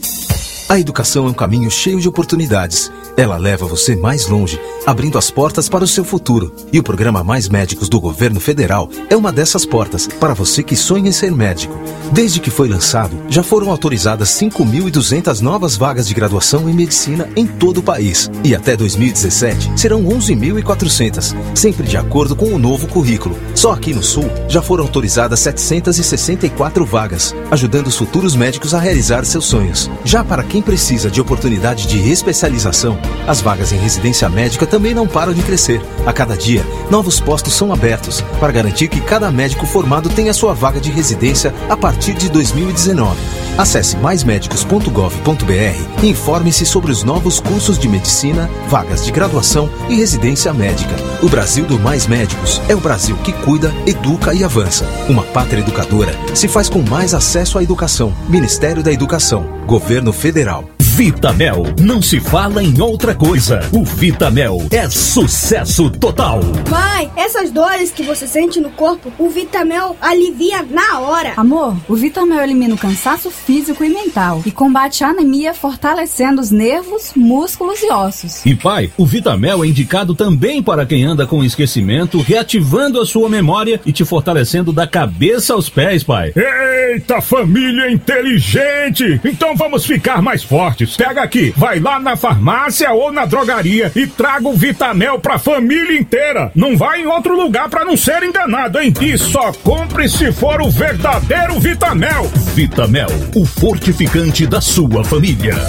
A educação é um caminho cheio de oportunidades. Ela leva você mais longe, abrindo as portas para o seu futuro. E o programa Mais Médicos do Governo Federal é uma dessas portas para você que sonha em ser médico. Desde que foi lançado, já foram autorizadas cinco mil e duzentas novas vagas de graduação em medicina em todo o país. E até dois mil e dezessete serão onze mil e quatrocentas, sempre de acordo com o novo currículo. Só aqui no Sul já foram autorizadas setecentas e sessenta e quatro vagas, ajudando os futuros médicos a realizar seus sonhos. Já para quem precisa de oportunidade de especialização, as vagas em residência médica também não param de crescer. A cada dia, novos postos são abertos para garantir que cada médico formado tenha sua vaga de residência a partir de dois mil e dezenove. Acesse mais médicos ponto gov ponto br e informe-se sobre os novos cursos de medicina, vagas de graduação e residência médica. O Brasil do Mais Médicos é o Brasil que cuida, educa e avança. Uma pátria educadora se faz com mais acesso à educação. Ministério da Educação, Governo Federal. Vitamel, não se fala em outra coisa. O Vitamel é sucesso total. Mãe, essas dores que você sente no corpo, o Vitamel alivia na hora. Amor, o Vitamel elimina o cansaço físico e mental e combate a anemia, fortalecendo os nervos, músculos e ossos. E pai, o Vitamel é indicado também para quem anda com esquecimento, reativando a sua memória e te fortalecendo da cabeça aos pés, pai. Eita, família inteligente! Então vamos ficar mais fortes. Pega aqui, vai lá na farmácia ou na drogaria e traga o Vitamel pra família inteira. Não vai em outro lugar pra não ser enganado, hein? E só compre se for o verdadeiro Vitamel. Vitamel, o fortificante da sua família.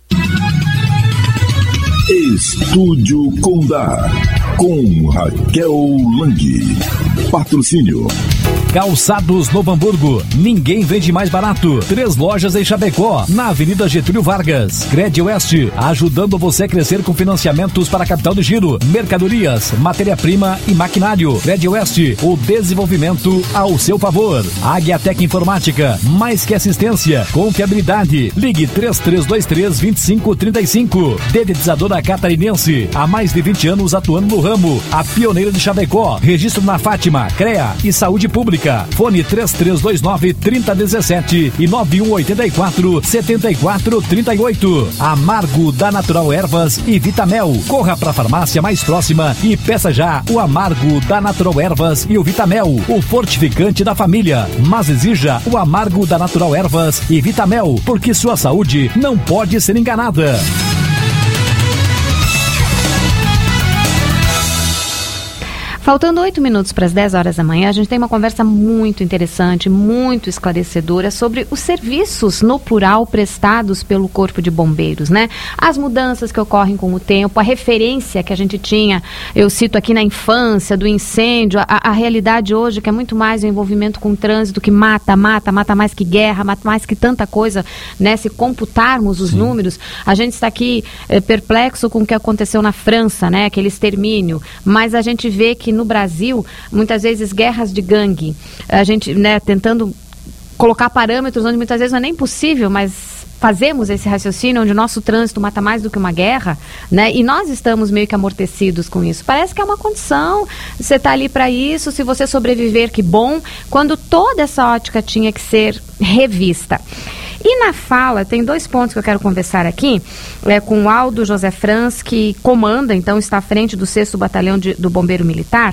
Estúdio Condá, com Raquel Lang. Patrocínio Calçados Novo Hamburgo, ninguém vende mais barato. Três lojas em Chapecó, na Avenida Getúlio Vargas. Cred Oeste, ajudando você a crescer com financiamentos para capital de giro, mercadorias, matéria-prima e maquinário. Cred Oeste, o desenvolvimento ao seu favor. Águia Tec Informática, mais que assistência, confiabilidade. Ligue três três dois três, dois cinco três cinco. Dedetizadora Catarinense, há mais de vinte anos atuando no ramo. A pioneira de Chapecó, registro na Fátima, CREA e Saúde Pública. Fone três três dois nove, três zero um sete e nove um oito quatro, sete quatro três oito. Amargo da Natural Ervas e Vitamel. Corra para a farmácia mais próxima e peça já o Amargo da Natural Ervas e o Vitamel, o fortificante da família. Mas exija o Amargo da Natural Ervas e Vitamel, porque sua saúde não pode ser enganada. Faltando oito minutos para as dez horas da manhã, a gente tem uma conversa muito interessante, muito esclarecedora sobre os serviços, no plural, prestados pelo Corpo de Bombeiros, né? As mudanças que ocorrem com o tempo, a referência que a gente tinha, eu cito aqui na infância, do incêndio, a, a realidade hoje que é muito mais o envolvimento com o trânsito, que mata, mata, mata mais que guerra, mata mais que tanta coisa, né? Se computarmos os Sim. números, a gente está aqui é, perplexo com o que aconteceu na França, né? Aquele extermínio, mas a gente vê que no Brasil, muitas vezes guerras de gangue, a gente, né, tentando colocar parâmetros onde muitas vezes não é nem possível, mas fazemos esse raciocínio onde o nosso trânsito mata mais do que uma guerra, né? E nós estamos meio que amortecidos com isso. Parece que é uma condição, você está ali para isso, se você sobreviver, que bom, quando toda essa ótica tinha que ser revista. E na fala, tem dois pontos que eu quero conversar aqui, é, com o Aldo José Franz, que comanda, então, está à frente do sexto Batalhão de, do Bombeiro Militar,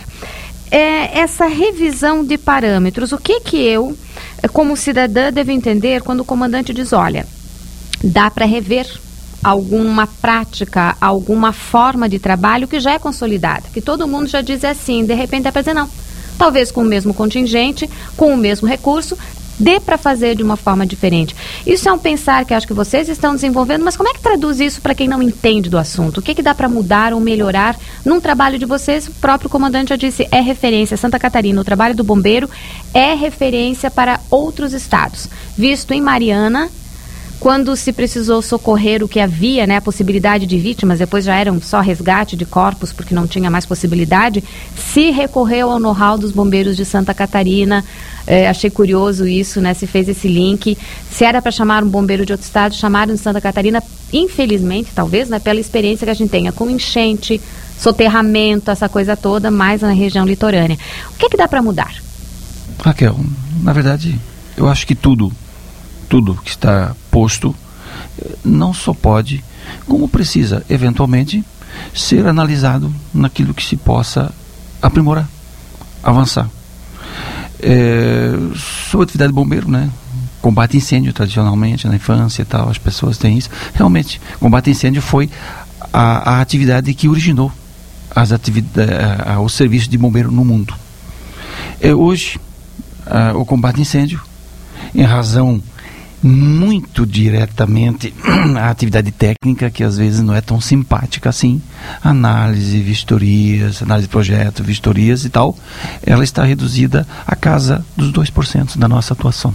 é, essa revisão de parâmetros. O que que eu, como cidadã, devo entender quando o comandante diz, olha, dá para rever alguma prática, alguma forma de trabalho que já é consolidada, que todo mundo já diz assim, de repente é para dizer não. Talvez com o mesmo contingente, com o mesmo recurso, dê para fazer de uma forma diferente. Isso é um pensar que acho que vocês estão desenvolvendo, mas como é que traduz isso para quem não entende do assunto? O que que dá para mudar ou melhorar num trabalho de vocês? O próprio comandante já disse, é referência. Santa Catarina, o trabalho do bombeiro é referência para outros estados. Visto em Mariana, quando se precisou socorrer o que havia, né, a possibilidade de vítimas, depois já eram só resgate de corpos, porque não tinha mais possibilidade, se recorreu ao know-how dos bombeiros de Santa Catarina. É, achei curioso isso, né, se fez esse link. Se era para chamar um bombeiro de outro estado, chamaram de Santa Catarina, infelizmente, talvez, né, pela experiência que a gente tenha com enchente, soterramento, essa coisa toda, mais na região litorânea. O que que dá para mudar? Raquel, na verdade, eu acho que tudo tudo que está posto não só pode, como precisa, eventualmente, ser analisado naquilo que se possa aprimorar, avançar. É, sobre a atividade de bombeiro, né? Combate a incêndio, tradicionalmente, na infância e tal, as pessoas têm isso. Realmente, combate a incêndio foi a, a atividade que originou as atividades, a, a, o serviço de bombeiro no mundo. É, hoje, a, o combate a incêndio, em razão muito diretamente a atividade técnica, que às vezes não é tão simpática assim, análise, vistorias, análise de projeto, vistorias e tal, ela está reduzida à casa dos dois por cento da nossa atuação.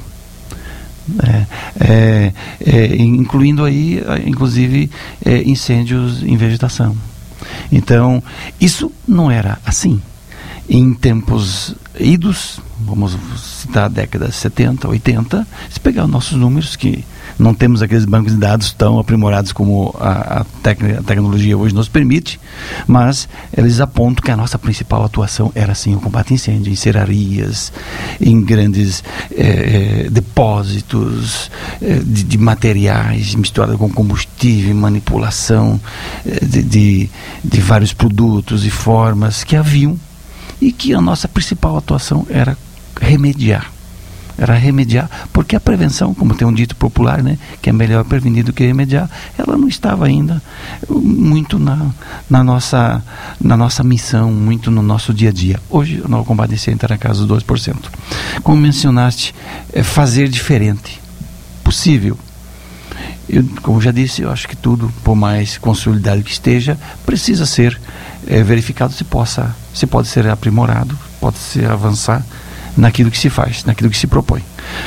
É, é, é, incluindo aí, inclusive, é, incêndios em vegetação. Então, isso não era assim. Em tempos idos, vamos citar a década de setenta, oitenta, se pegar os nossos números, que não temos aqueles bancos de dados tão aprimorados como a, a, tec- a tecnologia hoje nos permite, mas eles apontam que a nossa principal atuação era sim o combate a incêndio, em serrarias, em grandes eh, eh, depósitos eh, de, de materiais misturados com combustível, manipulação eh, de, de, de vários produtos e formas que haviam, e que a nossa principal atuação era remediar. Era remediar, porque a prevenção, como tem um dito popular, né, que é melhor prevenir do que remediar, ela não estava ainda muito na, na, nossa, na nossa missão, muito no nosso dia a dia. Hoje, o combate a incêndio está na casa dos dois por cento. Como mencionaste, é fazer diferente. Possível. Eu, como já disse, eu acho que tudo, por mais consolidado que esteja, precisa ser é, verificado se possa, se pode ser aprimorado, pode se avançar naquilo que se faz, naquilo que se propõe.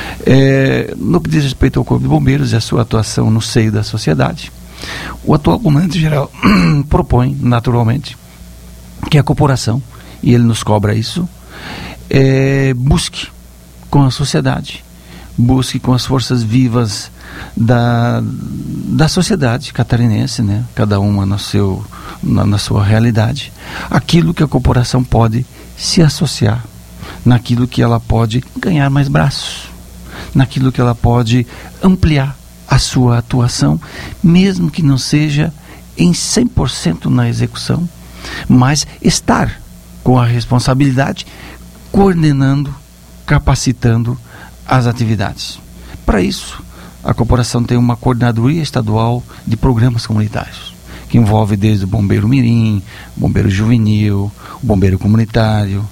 É, no que diz respeito ao Corpo de Bombeiros e a sua atuação no seio da sociedade, o atual comandante-geral propõe, naturalmente, que a corporação, e ele nos cobra isso, é, busque com a sociedade, busque com as forças vivas da, da sociedade catarinense, né? Cada uma no seu, na, na sua realidade, aquilo que a corporação pode se associar, naquilo que ela pode ganhar mais braços, naquilo que ela pode ampliar a sua atuação, mesmo que não seja em cem por cento na execução, mas estar com a responsabilidade, coordenando, capacitando as atividades. Para isso, a corporação tem uma coordenadoria estadual de programas comunitários, que envolve desde o Bombeiro Mirim, o Bombeiro Juvenil, o Bombeiro Comunitário,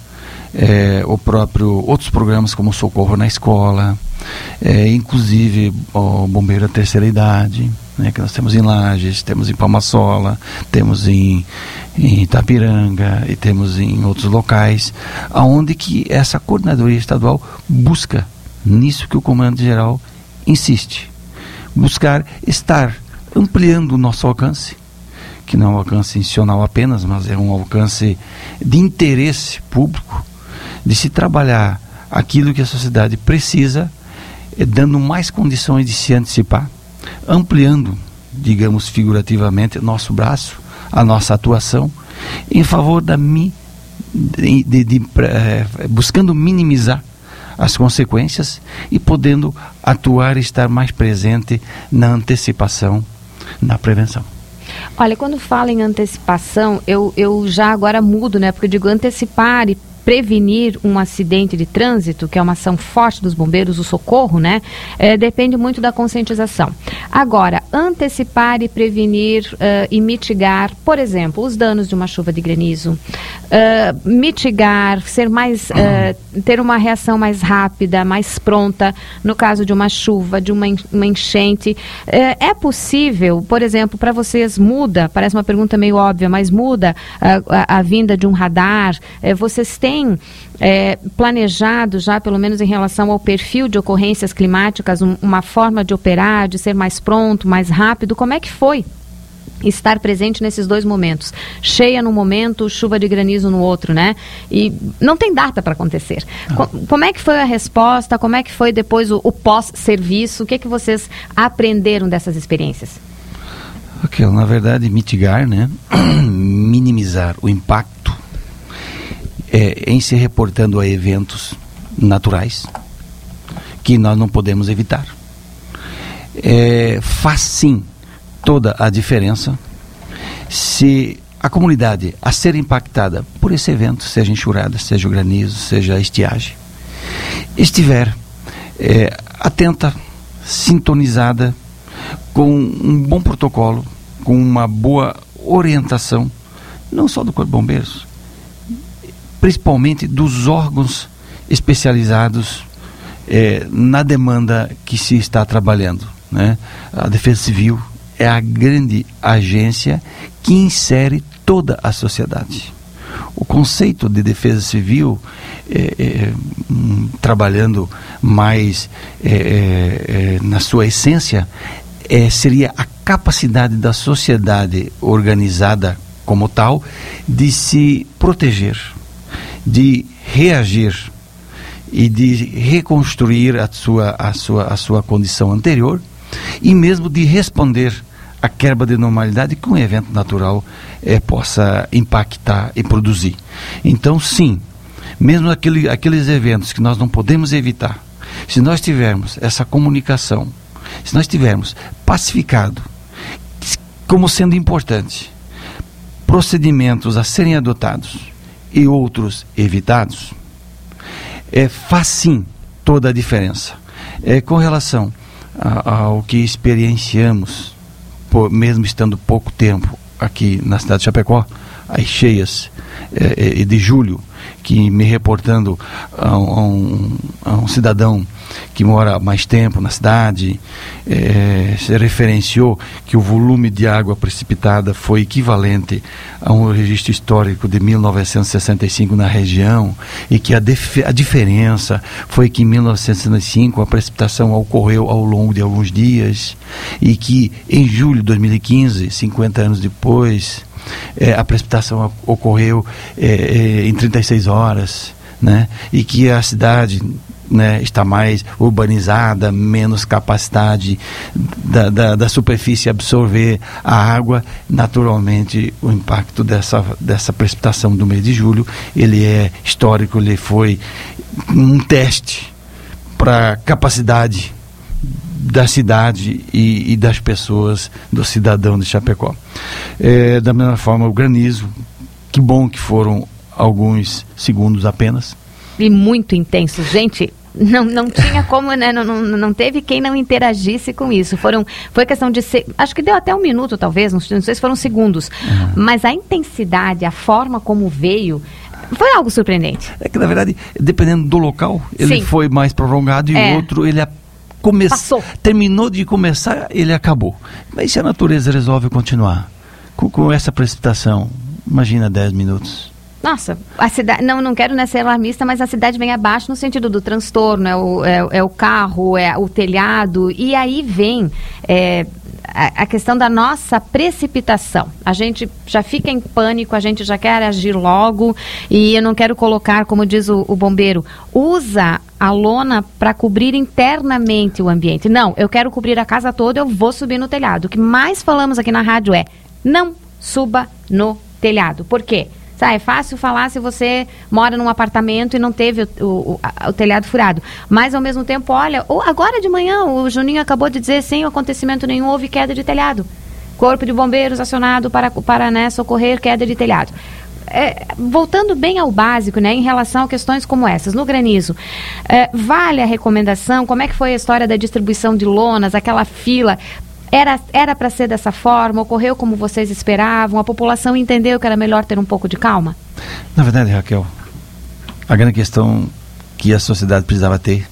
é, o próprio, outros programas como o Socorro na Escola, é, inclusive o Bombeiro da Terceira Idade, né, que nós temos em Lages, temos em Palmasola, temos em, em Itapiranga e temos em outros locais, aonde que essa coordenadoria estadual busca nisso que o Comando-Geral insiste, buscar estar ampliando o nosso alcance, que não é um alcance institucional apenas, mas é um alcance de interesse público, de se trabalhar aquilo que a sociedade precisa, é, dando mais condições de se antecipar, ampliando, digamos figurativamente, nosso braço, a nossa atuação, em favor da mi, de, de, de, é, buscando minimizar as consequências e podendo atuar e estar mais presente na antecipação, na prevenção. Olha, quando fala em antecipação, eu, eu já agora mudo, né? Porque eu digo antecipar e prevenir um acidente de trânsito, que é uma ação forte dos bombeiros, o socorro, né? É, depende muito da conscientização. Agora, antecipar e prevenir uh, e mitigar, por exemplo, os danos de uma chuva de granizo, uh, mitigar, ser mais, uh, ter uma reação mais rápida, mais pronta, no caso de uma chuva, de uma, uma enchente. Uh, é possível, por exemplo, para vocês muda, parece uma pergunta meio óbvia, mas muda uh, a, a vinda de um radar, uh, vocês têm Tem é, planejado já, pelo menos em relação ao perfil de ocorrências climáticas, um, uma forma de operar, de ser mais pronto, mais rápido? Como é que foi estar presente nesses dois momentos? Cheia num momento, chuva de granizo no outro, né? E não tem data para acontecer. Ah. Co- como é que foi a resposta? Como é que foi depois o, o pós-serviço? O que é que vocês aprenderam dessas experiências? Ok, na verdade, mitigar, né? Minimizar o impacto É, em se reportando a eventos naturais que nós não podemos evitar. É, faz sim toda a diferença se a comunidade a ser impactada por esse evento, seja enxurrada, seja o granizo, seja a estiagem, estiver é, atenta, sintonizada, com um bom protocolo, com uma boa orientação, não só do Corpo de Bombeiros, principalmente dos órgãos especializados eh, na demanda que se está trabalhando, né? A Defesa Civil é a grande agência que insere toda a sociedade. O conceito de Defesa Civil, eh, eh, um, trabalhando mais eh, eh, na sua essência, eh, seria a capacidade da sociedade organizada como tal de se proteger, de reagir e de reconstruir a sua, a sua, a sua condição anterior e mesmo de responder à quebra de normalidade que um evento natural eh, possa impactar e produzir. Então, sim, mesmo aquele, aqueles eventos que nós não podemos evitar, se nós tivermos essa comunicação, se nós tivermos pacificado como sendo importante procedimentos a serem adotados e outros evitados, é, faz sim toda a diferença. É, com relação a, ao que experienciamos, por, mesmo estando pouco tempo aqui na cidade de Chapecó, as cheias é, de julho, que me reportando a um, a, um, a um cidadão que mora há mais tempo na cidade, é, se referenciou que o volume de água precipitada foi equivalente a um registro histórico de mil novecentos e sessenta e cinco na região, e que a, dif- a diferença foi que em mil novecentos e sessenta e cinco a precipitação ocorreu ao longo de alguns dias, e que em julho de dois mil e quinze, cinquenta anos depois, é, a precipitação ocorreu é, é, em trinta e seis horas, né? E que a cidade, né, está mais urbanizada, menos capacidade da, da, da superfície absorver a água. Naturalmente, o impacto dessa, dessa precipitação do mês de julho, ele é histórico, ele foi um teste para a capacidade da cidade e, e das pessoas, do cidadão de Chapecó. É, da mesma forma, o granizo, que bom que foram alguns segundos apenas. E muito intenso, gente. Não, não tinha como, né? Não, não, não teve quem não interagisse com isso. Foram, foi questão de ser, acho que deu até um minuto, talvez, não, não sei se foram segundos. Uhum. Mas a intensidade, a forma como veio, foi algo surpreendente. É que, na verdade, dependendo do local, ele Sim. foi mais prolongado, e é. o outro, ele come... terminou de começar, ele acabou. Mas se a natureza resolve continuar com, com essa precipitação, imagina dez minutos. Nossa, a cidade, não, não quero, né, ser alarmista, mas a cidade vem abaixo no sentido do transtorno, é o, é, é o carro, é o telhado, e aí vem é, a, a questão da nossa precipitação. A gente já fica em pânico, a gente já quer agir logo, e eu não quero colocar, como diz o, o bombeiro, usa a lona para cobrir internamente o ambiente. Não, eu quero cobrir a casa toda, eu vou subir no telhado. O que mais falamos aqui na rádio é, não suba no telhado. Por quê? É fácil falar se você mora num apartamento e não teve o, o, o, o telhado furado. Mas, ao mesmo tempo, olha, agora de manhã, o Juninho acabou de dizer, sem acontecimento nenhum, houve queda de telhado. Corpo de bombeiros acionado para, para né, socorrer queda de telhado. É, voltando bem ao básico, né, em relação a questões como essas, no granizo, é, vale a recomendação? Como é que foi a história da distribuição de lonas, aquela fila? Era era para ser dessa forma? Ocorreu como vocês esperavam? A população entendeu que era melhor ter um pouco de calma? Na verdade, Raquel, a grande questão que a sociedade precisava ter,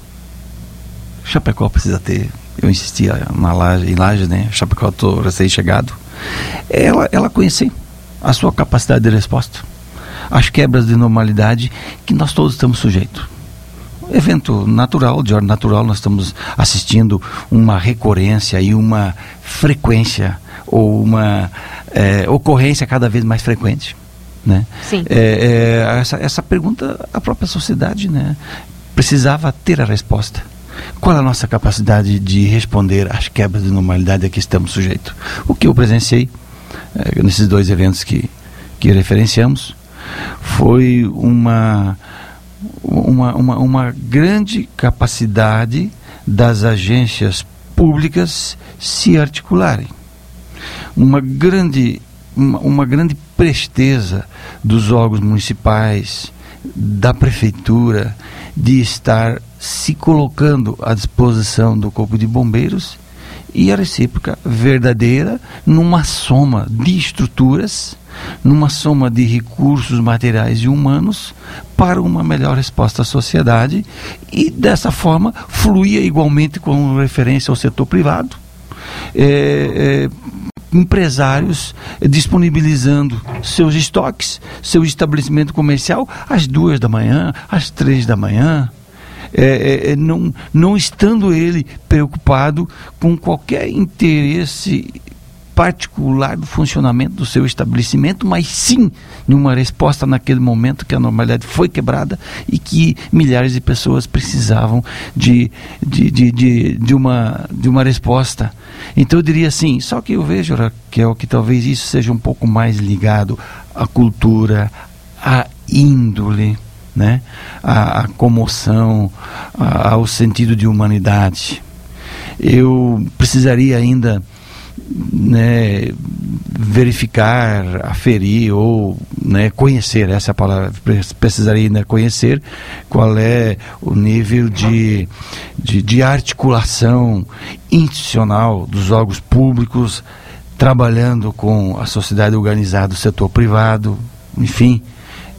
Chapecó precisa ter, eu insistia na laje, em Laje, né? Chapecó, estou recém-chegado, ela, ela conhecer a sua capacidade de resposta, as quebras de normalidade que nós todos estamos sujeitos. Evento natural, de ordem natural, nós estamos assistindo uma recorrência e uma frequência, ou uma é, ocorrência cada vez mais frequente, né? Sim. É, é, essa, essa pergunta, a própria sociedade, né, precisava ter a resposta. Qual é a nossa capacidade de responder às quebras de normalidade a que estamos sujeitos? O que eu presenciei é, nesses dois eventos que, que referenciamos foi uma... Uma, uma, uma grande capacidade das agências públicas se articularem, uma grande, uma, uma grande presteza dos órgãos municipais, da prefeitura, de estar se colocando à disposição do Corpo de Bombeiros, e a recíproca verdadeira numa soma de estruturas, numa soma de recursos materiais e humanos para uma melhor resposta à sociedade, e dessa forma fluía igualmente com referência ao setor privado, é, é, empresários disponibilizando seus estoques, seu estabelecimento comercial às duas da manhã, às três da manhã, É, é, não, não estando ele preocupado com qualquer interesse particular do funcionamento do seu estabelecimento, mas sim numa resposta naquele momento que a normalidade foi quebrada e que milhares de pessoas precisavam de, de, de, de, de, uma, de uma resposta. Então eu diria assim, só que eu vejo, Raquel, que talvez isso seja um pouco mais ligado à cultura, à índole, né? a, a comoção, a, ao sentido de humanidade. Eu precisaria ainda, né, verificar, aferir ou, né, conhecer, essa é a palavra, precisaria ainda conhecer qual é o nível de, de, de articulação institucional dos órgãos públicos, trabalhando com a sociedade organizada, o setor privado, enfim.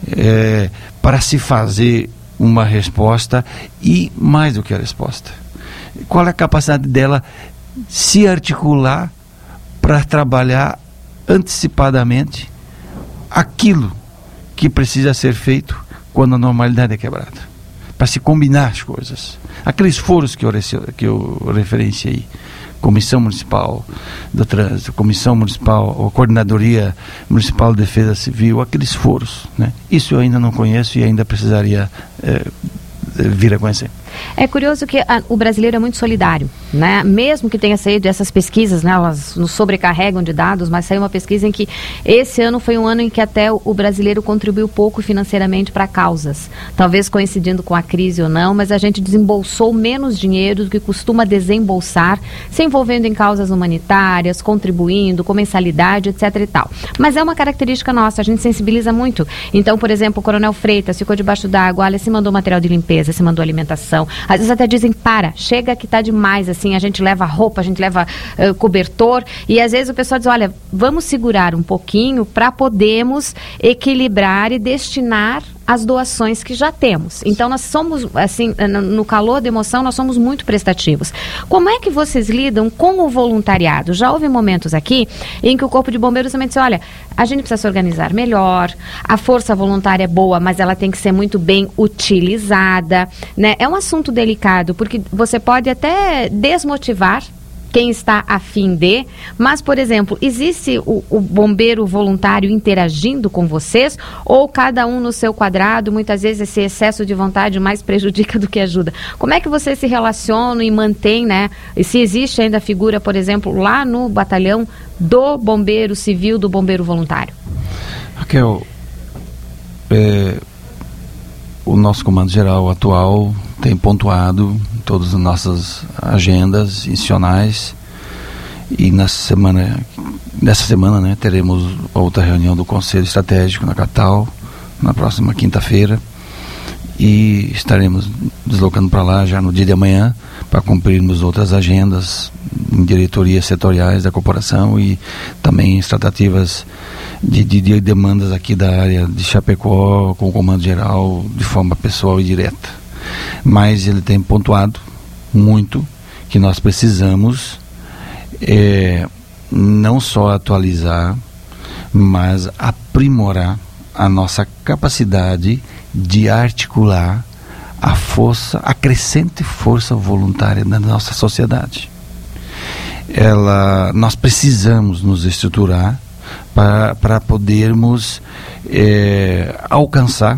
é, para se fazer uma resposta e mais do que a resposta. Qual é a capacidade dela se articular para trabalhar antecipadamente aquilo que precisa ser feito quando a normalidade é quebrada, para se combinar as coisas. Aqueles foros que eu, que eu referenciei, Comissão Municipal do Trânsito, Comissão Municipal, ou Coordenadoria Municipal de Defesa Civil, aqueles foros, né? Isso eu ainda não conheço e ainda precisaria é, vir a conhecer. É curioso que a, o brasileiro é muito solidário, né? Mesmo que tenha saído essas pesquisas, né, elas nos sobrecarregam de dados, mas saiu uma pesquisa em que esse ano foi um ano em que até o, o brasileiro contribuiu pouco financeiramente para causas. Talvez coincidindo com a crise ou não, mas a gente desembolsou menos dinheiro do que costuma desembolsar, se envolvendo em causas humanitárias, contribuindo, com mensalidade, etc e tal. Mas é uma característica nossa, a gente sensibiliza muito. Então, por exemplo, o Coronel Freitas ficou debaixo d'água, olha, se mandou material de limpeza, se mandou alimentação. Às vezes até dizem, para, chega que tá demais, assim, a gente leva roupa, a gente leva uh, cobertor, e às vezes o pessoal diz, olha, vamos segurar um pouquinho para podermos equilibrar e destinar as doações que já temos. Então nós somos, assim, no calor da emoção, nós somos muito prestativos. Como é que vocês lidam com o voluntariado? Já houve momentos aqui em que o Corpo de Bombeiros também disse, olha, a gente precisa se organizar melhor, a força voluntária é boa, mas ela tem que ser muito bem utilizada, né? É um assunto delicado, porque você pode até desmotivar quem está a fim de, mas, por exemplo, existe o, o bombeiro voluntário interagindo com vocês, ou cada um no seu quadrado, muitas vezes esse excesso de vontade mais prejudica do que ajuda? Como é que vocês se relacionam e mantêm, né? E se existe ainda a figura, por exemplo, lá no batalhão do bombeiro civil, do bombeiro voluntário? Raquel, é, o nosso comando geral atual tem pontuado todas as nossas agendas institucionais, e na semana, nessa semana, né, teremos outra reunião do Conselho Estratégico na capital, na próxima quinta-feira, e estaremos deslocando para lá já no dia de amanhã para cumprirmos outras agendas em diretorias setoriais da corporação e também as tratativas de, de, de demandas aqui da área de Chapecó com o comando geral de forma pessoal e direta. Mas ele tem pontuado muito que nós precisamos é, não só atualizar, mas aprimorar a nossa capacidade de articular a força, a crescente força voluntária da nossa sociedade. Ela, nós precisamos nos estruturar para, para podermos é, alcançar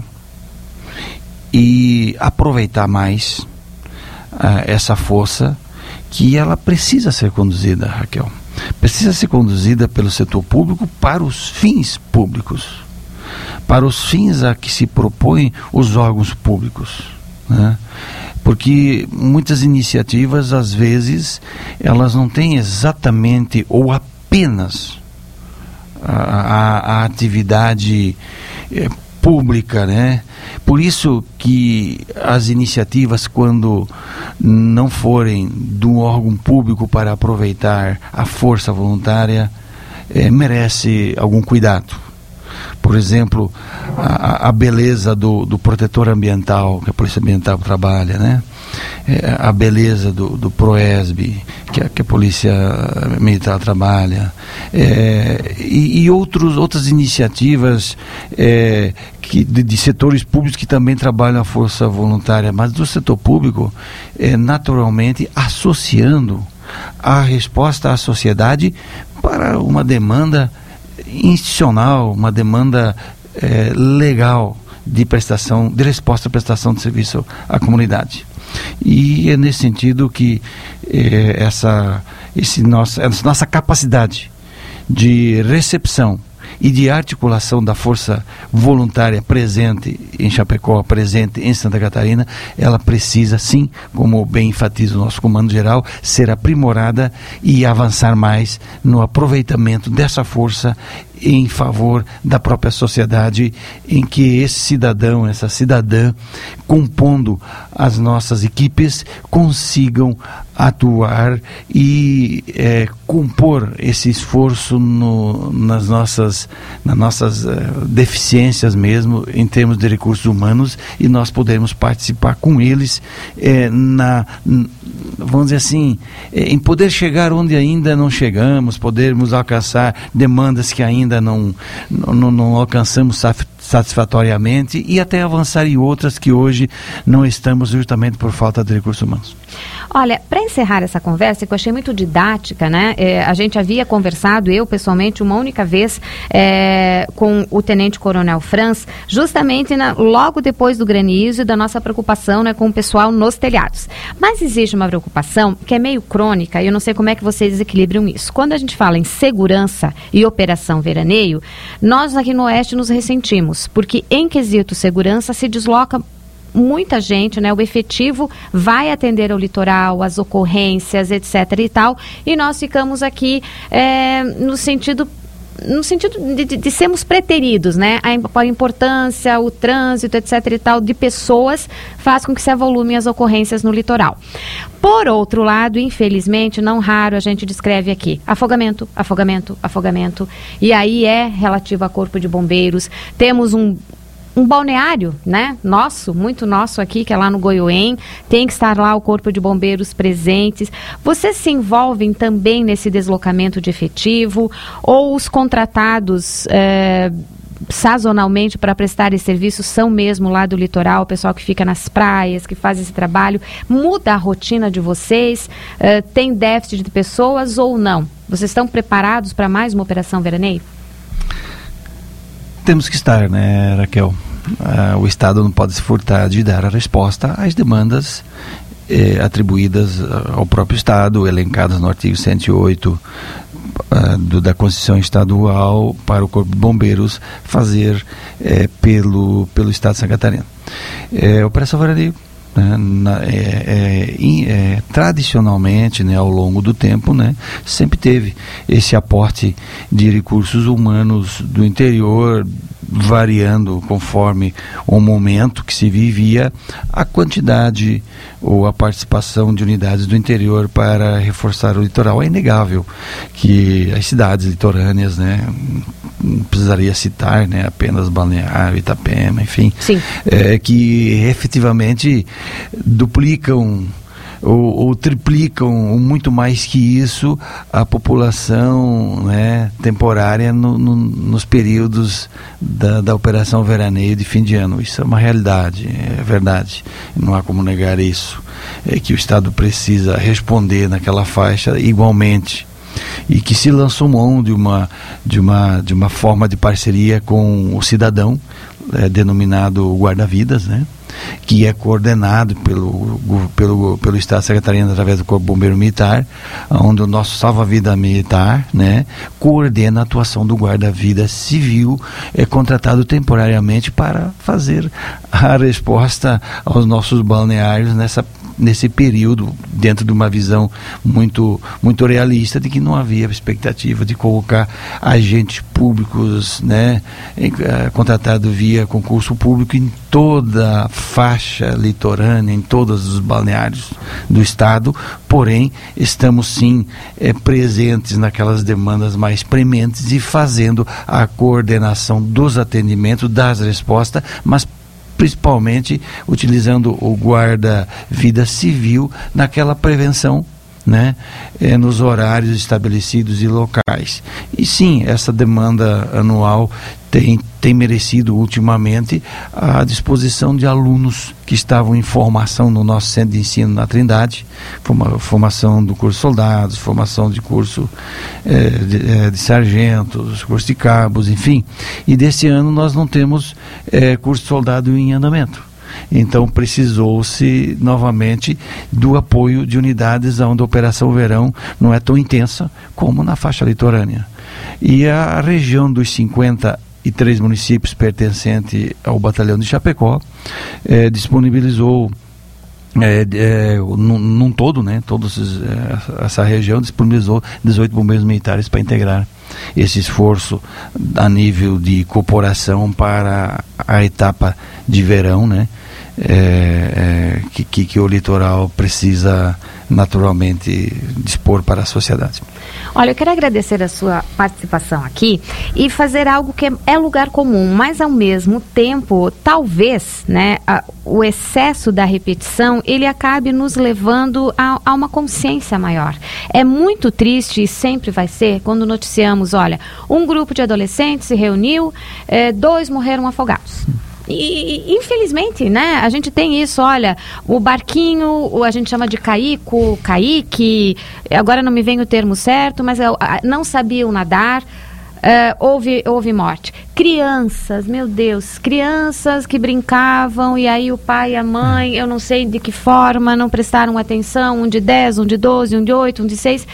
e aproveitar mais uh, essa força que ela precisa ser conduzida, Raquel. Precisa ser conduzida pelo setor público para os fins públicos, para os fins a que se propõem os órgãos públicos, né? Porque muitas iniciativas, às vezes, elas não têm exatamente ou apenas a, a, a atividade eh, pública, né? Por isso que as iniciativas, quando não forem do órgão público para aproveitar a força voluntária, é, merece algum cuidado. Por exemplo, a, a beleza do, do protetor ambiental, que a Polícia Ambiental trabalha, né? É, a beleza do, do PROESB, que a, que a Polícia Militar trabalha, é, e, e outros, outras iniciativas é, que, de, de setores públicos que também trabalham a força voluntária, mas do setor público, é, naturalmente associando a resposta à sociedade para uma demanda institucional, uma demanda é, legal de prestação, de resposta à prestação de serviço à comunidade. E é nesse sentido que é, essa, esse nossa, essa nossa capacidade de recepção e de articulação da força voluntária presente em Chapecó, presente em Santa Catarina, ela precisa sim, como bem enfatiza o nosso comando geral, ser aprimorada e avançar mais no aproveitamento dessa força em favor da própria sociedade, em que esse cidadão, essa cidadã, compondo as nossas equipes, consigam atuar e é, compor esse esforço no, nas nossas, nas nossas uh, deficiências mesmo, em termos de recursos humanos, e nós podermos participar com eles é, na, vamos dizer assim, é, em poder chegar onde ainda não chegamos, podermos alcançar demandas que ainda não, não, não alcançamos satisfatoriamente, e até avançar em outras que hoje não estamos, justamente por falta de recursos humanos. Olha, para encerrar essa conversa, que eu achei muito didática, né? É, a gente havia conversado, eu pessoalmente, uma única vez é, com o Tenente Coronel Franz, justamente na, logo depois do granizo e da nossa preocupação, né, com o pessoal nos telhados. Mas existe uma preocupação que é meio crônica, e eu não sei como é que vocês equilibram isso. Quando a gente fala em segurança e operação veraneio, nós aqui no Oeste nos ressentimos, porque em quesito segurança se desloca muita gente, né? O efetivo vai atender ao litoral, as ocorrências, etc e tal, e nós ficamos aqui é, no sentido no sentido de, de, de sermos preteridos, né? A, a importância, o trânsito, etc e tal, de pessoas faz com que se avolumem as ocorrências no litoral. Por outro lado, infelizmente, não raro a gente descreve aqui afogamento, afogamento, afogamento, e aí é relativo a Corpo de Bombeiros. Temos um Um balneário, né, nosso, muito nosso aqui, que é lá no Goiôém, tem que estar lá o Corpo de Bombeiros presentes. Vocês se envolvem também nesse deslocamento de efetivo, ou os contratados é, sazonalmente para prestar esse serviço são mesmo lá do litoral, o pessoal que fica nas praias, que faz esse trabalho? Muda a rotina de vocês? É, tem déficit de pessoas ou não? Vocês estão preparados para mais uma operação veraneio? Temos que estar, né, Raquel? Uh, o Estado não pode se furtar de dar a resposta às demandas eh, atribuídas ao próprio Estado, elencadas no artigo cento e oito uh, do, da Constituição Estadual, para o Corpo de Bombeiros fazer eh, pelo, pelo Estado de Santa Catarina. Eh, Operação Veraneio, né, na, é, é, in, é, tradicionalmente, né, ao longo do tempo, né, sempre teve esse aporte de recursos humanos do interior, variando conforme o momento que se vivia, a quantidade ou a participação de unidades do interior para reforçar o litoral. É inegável que as cidades litorâneas, né, não precisaria citar, né, apenas Balneário, Itapema, enfim, é, que efetivamente duplicam ou, ou triplicam, ou muito mais que isso, a população, né, temporária no, no, nos períodos da, da operação veraneio de fim de ano. Isso é uma realidade, é verdade, não há como negar isso. É que o Estado precisa responder naquela faixa igualmente, e que se lançou mão de uma, de uma, de uma forma de parceria com o cidadão, é, denominado guarda-vidas, né, que é coordenado pelo, pelo, pelo Estado de Santa Catarina através do Corpo Bombeiro Militar, onde o nosso salva-vida militar, né, coordena a atuação do guarda-vida civil, é contratado temporariamente para fazer a resposta aos nossos balneários nessa nesse período, dentro de uma visão muito, muito realista de que não havia expectativa de colocar agentes públicos, né, em, uh, contratado via concurso público em toda a faixa litorânea, em todos os balneários do estado. Porém, estamos sim é, presentes naquelas demandas mais prementes e fazendo a coordenação dos atendimentos, das respostas, mas principalmente utilizando o guarda-vida civil naquela prevenção, né, é, nos horários estabelecidos e locais. E sim, essa demanda anual tem, tem merecido ultimamente a disposição de alunos que estavam em formação no nosso centro de ensino na Trindade, forma, formação do curso de soldados, formação de curso é, de, é, de sargentos, curso de cabos, enfim. E desse ano nós não temos é, curso de soldado em andamento. Então precisou-se novamente do apoio de unidades onde a Operação Verão não é tão intensa como na faixa litorânea. E a região dos cinquenta e três municípios pertencentes ao Batalhão de Chapecó eh, disponibilizou É, é, num, num todo, né, toda essa região disponibilizou dezoito bombeiros militares para integrar esse esforço a nível de corporação para a etapa de verão, né, é, é, que, que, que o litoral precisa naturalmente dispor para a sociedade. Olha, eu quero agradecer a sua participação aqui e fazer algo que é, é lugar comum, mas ao mesmo tempo, talvez, né, a, o excesso da repetição, ele acabe nos levando a, a uma consciência maior. É muito triste e sempre vai ser quando noticiamos, olha, um grupo de adolescentes se reuniu, eh, dois morreram afogados. E, infelizmente, né, a gente tem isso, olha, o barquinho, a gente chama de caico, caique, agora não me vem o termo certo, mas é, não sabiam nadar, é, houve, houve morte. Crianças, meu Deus, crianças que brincavam e aí o pai e a mãe, eu não sei de que forma, não prestaram atenção, um de dez, um de doze, um de oito, um de seis...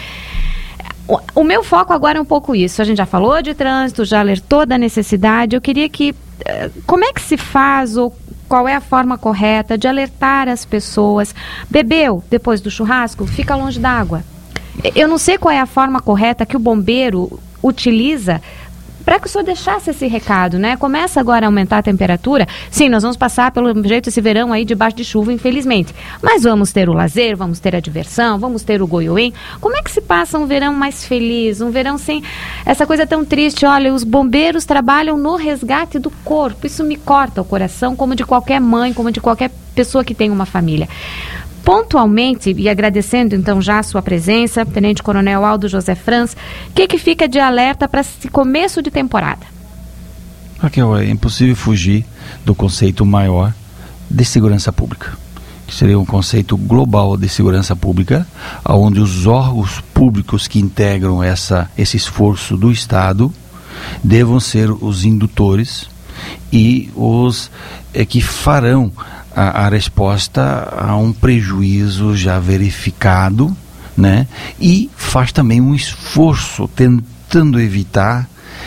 O meu foco agora é um pouco isso. A gente já falou de trânsito, já alertou da necessidade. Eu queria que... Como é que se faz ou qual é a forma correta de alertar as pessoas? Bebeu depois do churrasco? Fica longe da água. Eu não sei qual é a forma correta que o bombeiro utiliza para que o senhor deixasse esse recado, né? Começa agora a aumentar a temperatura. Sim, nós vamos passar pelo jeito esse verão aí debaixo de chuva, infelizmente. Mas vamos ter o lazer, vamos ter a diversão, vamos ter o goiôem. Como é que se passa um verão mais feliz? Um verão sem essa coisa tão triste? Olha, os bombeiros trabalham no resgate do corpo. Isso me corta o coração, como de qualquer mãe, como de qualquer pessoa que tem uma família. Pontualmente, e agradecendo então já a sua presença, Tenente Coronel Aldo José Franz, o que, que fica de alerta para esse começo de temporada? Raquel, é impossível fugir do conceito maior de segurança pública, que seria um conceito global de segurança pública, onde os órgãos públicos que integram essa, esse esforço do Estado devam ser os indutores e os é, que farão A, a resposta a um prejuízo já verificado, né? E faz também um esforço tentando evitar,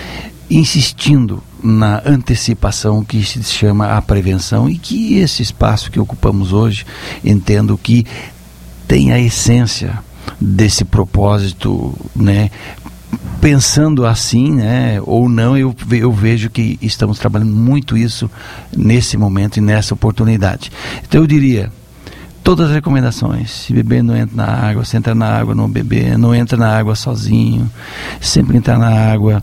insistindo na antecipação, que se chama a prevenção, e que esse espaço que ocupamos hoje, entendo que tem a essência desse propósito, né? Pensando assim, né, ou não, eu, eu vejo que estamos trabalhando muito isso nesse momento e nessa oportunidade. Então eu diria, todas as recomendações, se beber não entra na água, se entra na água não beber, não entra na água sozinho, sempre entrar na água,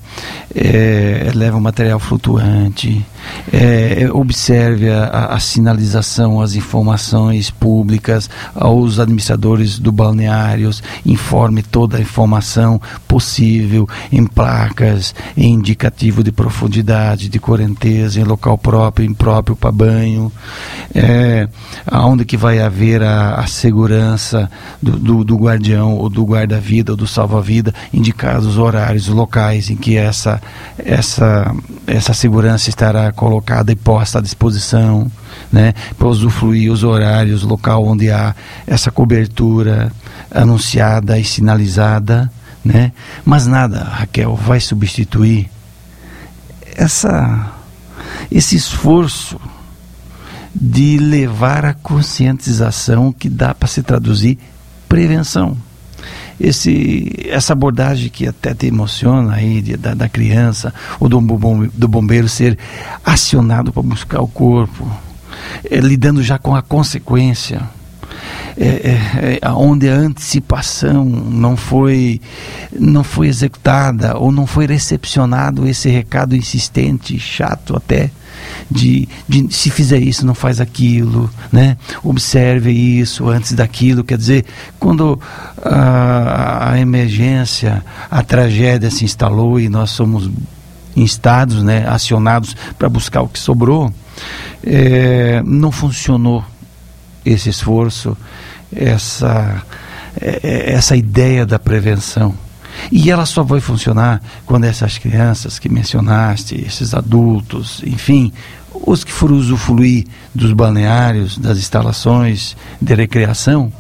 é, leva um material flutuante, é, observe a, a sinalização, as informações públicas aos administradores do balneários, informe toda a informação possível em placas, em indicativo de profundidade, de correnteza, em local próprio, impróprio para banho, é, aonde que vai haver A, a segurança do, do, do guardião ou do guarda-vida ou do salva-vida, indicados os horários, os locais em que essa, essa, essa segurança estará colocada e posta à disposição, né, para usufruir os horários, local onde há essa cobertura anunciada e sinalizada, né, mas nada, Raquel, vai substituir essa, esse esforço de levar a conscientização que dá para se traduzir prevenção. Esse, essa abordagem que até te emociona aí de, da, da criança ou do, do bombeiro ser acionado para buscar o corpo, é, lidando já com a consequência, é, é, é, onde a antecipação não foi, não foi executada ou não foi recepcionado esse recado insistente, chato até, De, de se fizer isso, não faz aquilo, né? Observe isso antes daquilo. Quer dizer, quando a, a emergência, a tragédia se instalou e nós somos instados, né, acionados para buscar o que sobrou, é, não funcionou esse esforço, essa, é, essa ideia da prevenção. E ela só vai funcionar quando essas crianças que mencionaste, esses adultos, enfim, os que foram usufruir dos balneários, das instalações de recreação,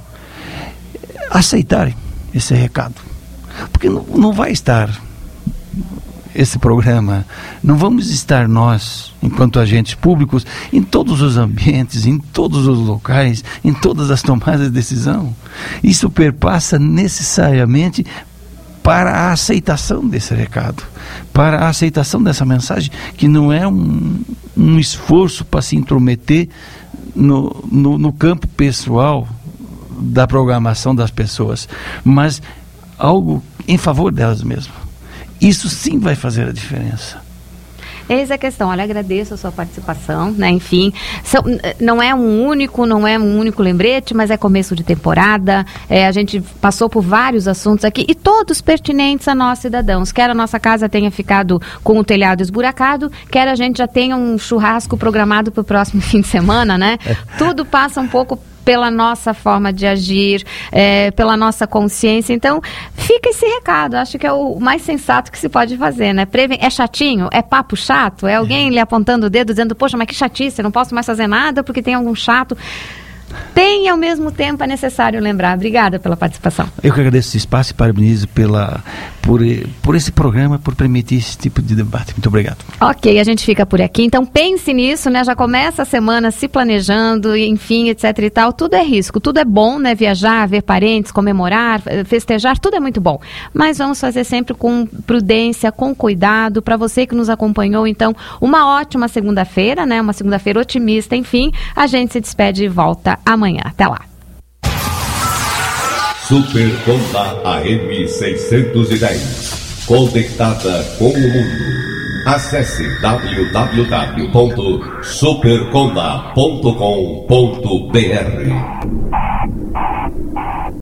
aceitarem esse recado. Porque não, não vai estar esse programa, não vamos estar nós, enquanto agentes públicos, em todos os ambientes, em todos os locais, em todas as tomadas de decisão. Isso perpassa necessariamente para a aceitação desse recado, para a aceitação dessa mensagem, que não é um, um esforço para se intrometer no, no, no campo pessoal da programação das pessoas, mas algo em favor delas mesmas. Isso sim vai fazer a diferença. Eis a questão. Olha, agradeço a sua participação, né? Enfim, são, não é um único, não é um único lembrete, mas é começo de temporada. É, a gente passou por vários assuntos aqui e todos pertinentes a nós cidadãos. Quer a nossa casa tenha ficado com o telhado esburacado, quer a gente já tenha um churrasco programado para o próximo fim de semana, né? É. Tudo passa um pouco pela nossa forma de agir, é, pela nossa consciência. Então, fica esse recado. Acho que é o mais sensato que se pode fazer, né? Preven... É chatinho? É papo chato? É alguém é. lhe apontando o dedo, dizendo, poxa, mas que chatice, eu não posso mais fazer nada porque tem algum chato. Tem, ao mesmo tempo, é necessário lembrar. Obrigada pela participação. Eu que agradeço esse espaço e parabenizo pela, por, por esse programa, por permitir esse tipo de debate. Muito obrigado. Ok, a gente fica por aqui. Então pense nisso, né? Já começa a semana se planejando, enfim, etc e tal. Tudo é risco, tudo é bom, né? Viajar, ver parentes, comemorar, festejar, tudo é muito bom. Mas vamos fazer sempre com prudência, com cuidado. Para você que nos acompanhou, então, uma ótima segunda-feira, né? Uma segunda-feira otimista, enfim. A gente se despede e volta amanhã. Até lá. Super Conda A M seiscentos e dez. Conectada com o mundo. Acesse w w w ponto super conda ponto com ponto b r.